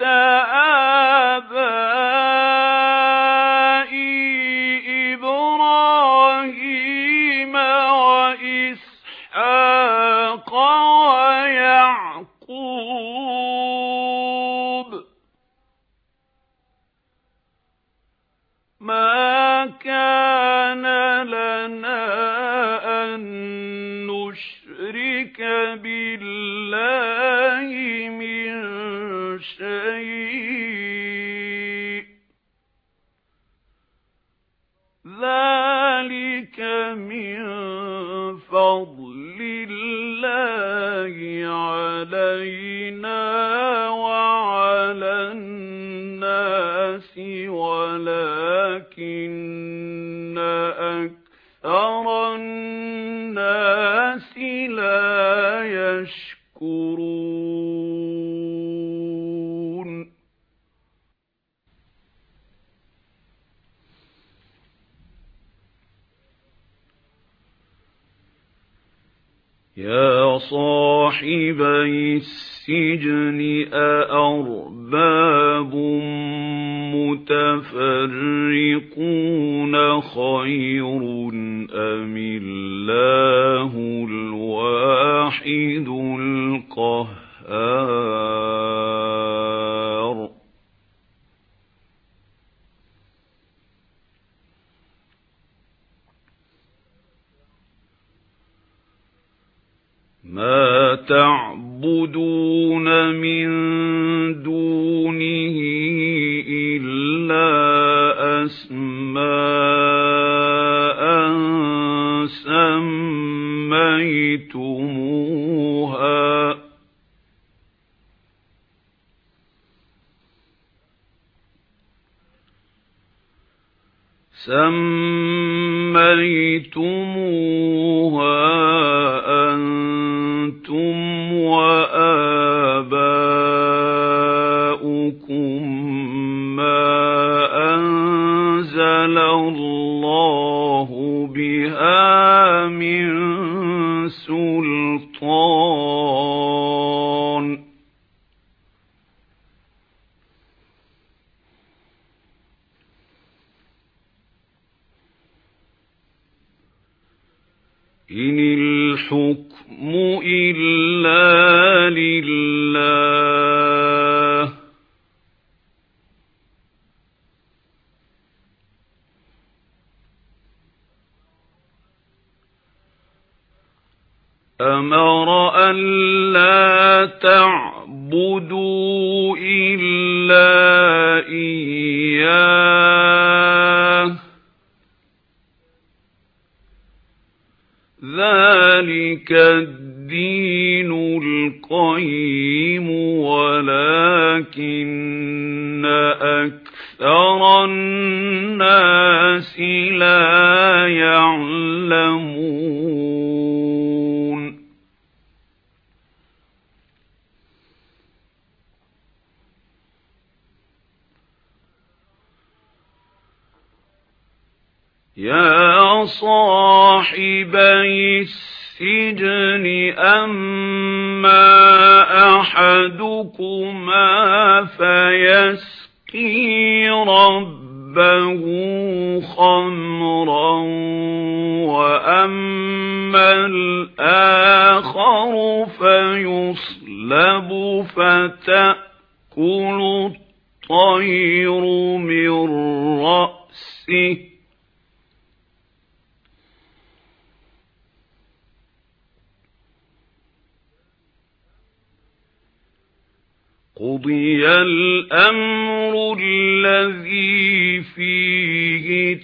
آبَائِي إِبْرَاهِيمَ وَإِسْحَاقَ وَيَعْقُوبَ مَا كَانَ لَنَا أَن نُّشْرِكَ بِاللَّهِ مِن شَيْءٍ ذَلِكَ مِن فَضْلِ اللَّهِ عَلَيْنَا وَعَلَى النَّاسِ وَلَكِنَّ أَكْثَرَ النَّاسِ لَا يَشْكُرُونَ يَا صَاحِبَيِ السِّجْنِ أَأَرْبَابٌ مُتَفَرِّقُونَ خَيْرٌ أَمِ اللَّهُ الْوَاحِدُ الْقَهَّارُ مَا تَعْبُدُونَ مِن دُونِهِ إِلَّا أَسْمَاءً سَمَّيْتُمُوهَا سَمَّيْتُمُوهَا أَنْتُمْ وَآبَاؤُكُمْ مَا أَنزَلَ اللَّهُ بِهَا مِن سُلْطَانٍ إِنِ الْحُكْمُ إِلَّا لِلَّهِ أَمَرَ أَلَّا تَعْبُدُوا إِلَّا إِيَّاهُ ذَلِكَ الدِّينُ الْقَيِّمُ وَلَكِنَّ أَكْثَرَ النَّاسِ لَا يَعْلَمُونَ يَا صَاحِبَيِ السِّجْنِ أَمَّا أَحَدُكُمَا فَيَسْقِي رَبَّهُ ربه خمرا وأما الآخر فيصلب فتأكل الطير من رأسه قضي الأمر الذي فيه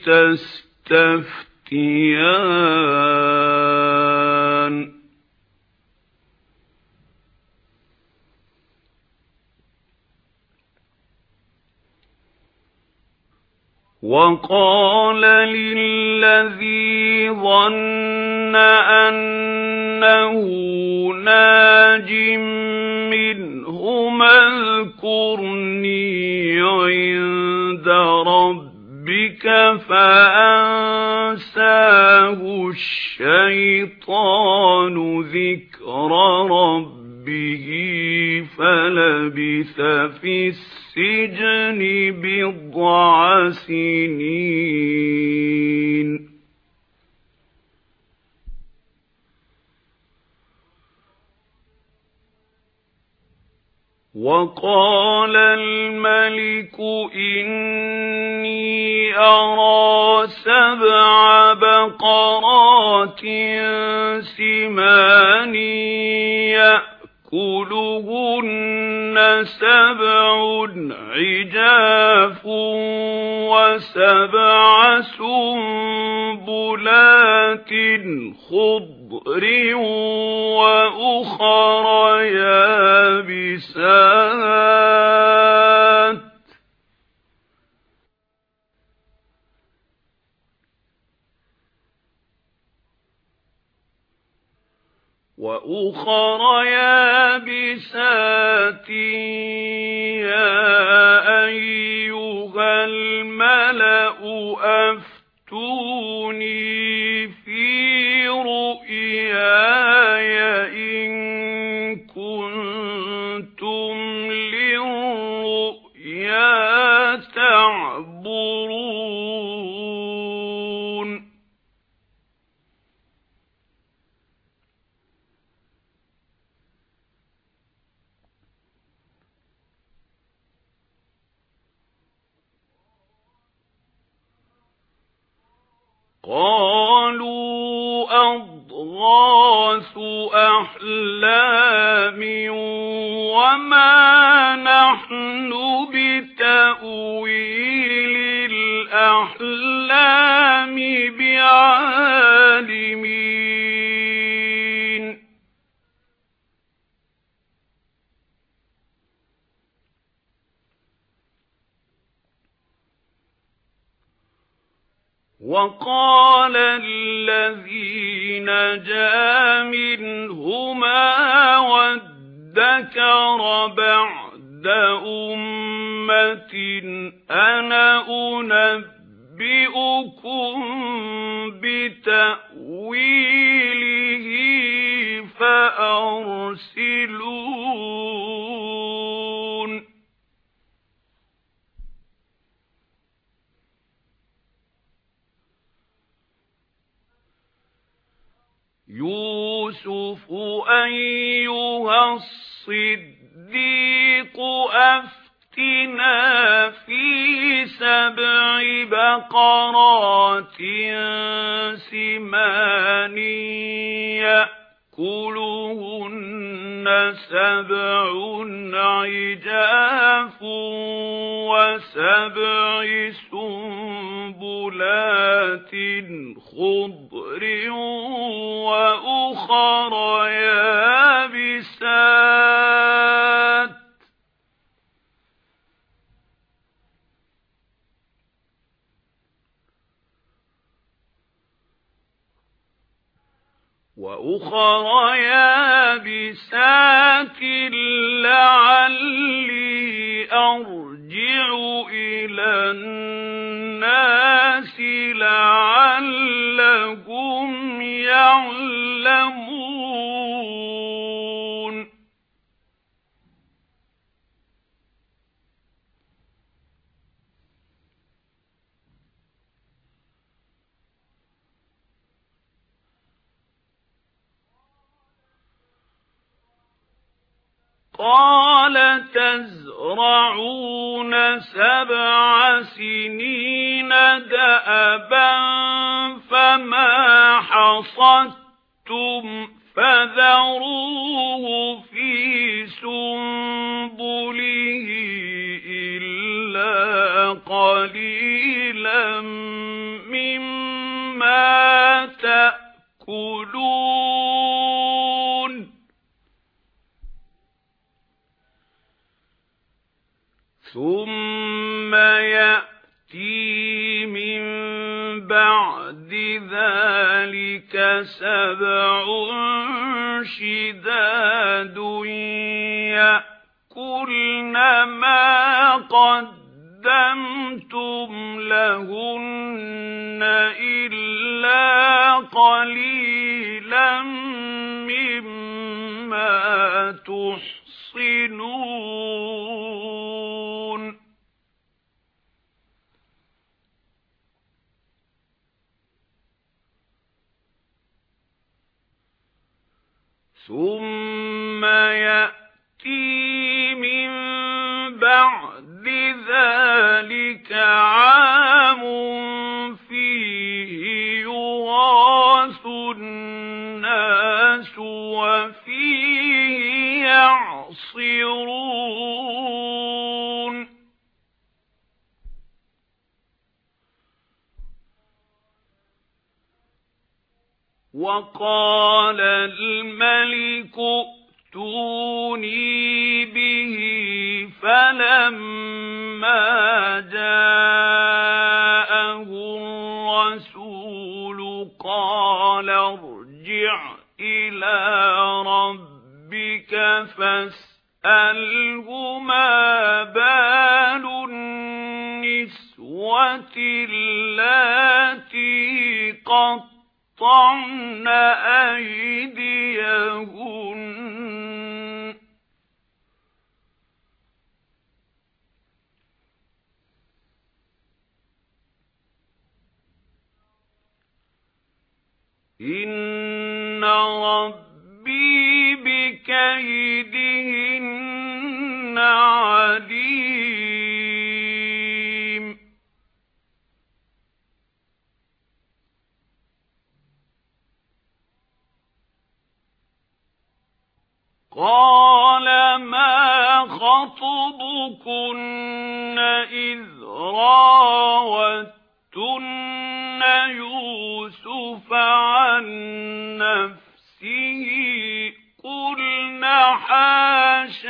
تستفتيان وقال للذي ظن أنه ناج منهما اذكرني عند ربك فأنساه الشيطان ذكر ربه فلبث في السجن بضع سنين وقال الملك إني أرى سبع بقرات سمان يأكلهن سبع عجاف وسبع سنبلات خضر وأخر يابسات وأخر يابسات يا أيها الملأ أفتوني في رؤياي إن كنتم للرؤيا تعبرون قالوا أضغاث أحلام وما نحن بتأويل الأحلام بعالمين وقال الذي نجا منهما وادكر بعد أمة أنا أنبئكم بتأويله فأرسلون يوسف أيها الصديق أفتنا في سبع بقرات سمان يأكلهن سبع عجاف وسبع سنبلات خضر وأخر يابسات وأخر يابسات لعلي أرجع إلى الناس لعلهم يعلمون قال تزرعون سبع سنين دأبا فما حصدتم فذروه في سنبله إلا قليلا مما تأكلون ثم يأتي من بعد ذلك سبع شداد يأكلن ما قدمتم لهن إلا قليلا مما تحصنون ثم يأتي من بعد ذلك عام فيه يغاث الناس وفيه يعصرون وقال الملك ائتوني به فلما جاءه الرسول قال ارجع إلى ربك فاسأله ما بال النسوة اللاتي قطعن أيديهن إن ربي بكيدهن عليم قال ما خطبكن إذ راوتن يوسف عن نفسه قلنا حاش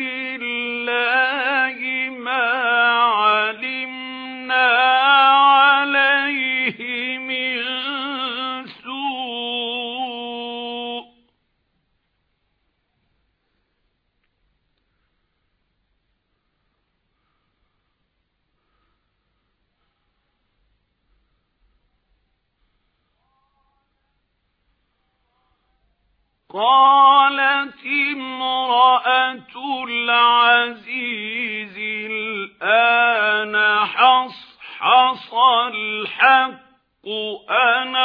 لله ما علمنا عليه من سوء قالت امرأة العزيز الآن حصحص الحق أنا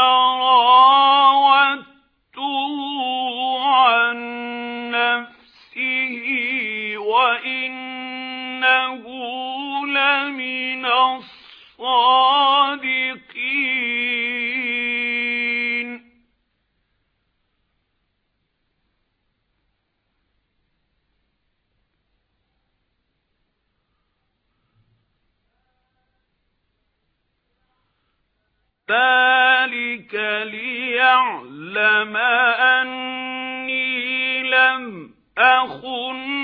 راودته عن نفسه وإنه لمن الصادقين ذلك ليعلم أني لم أخن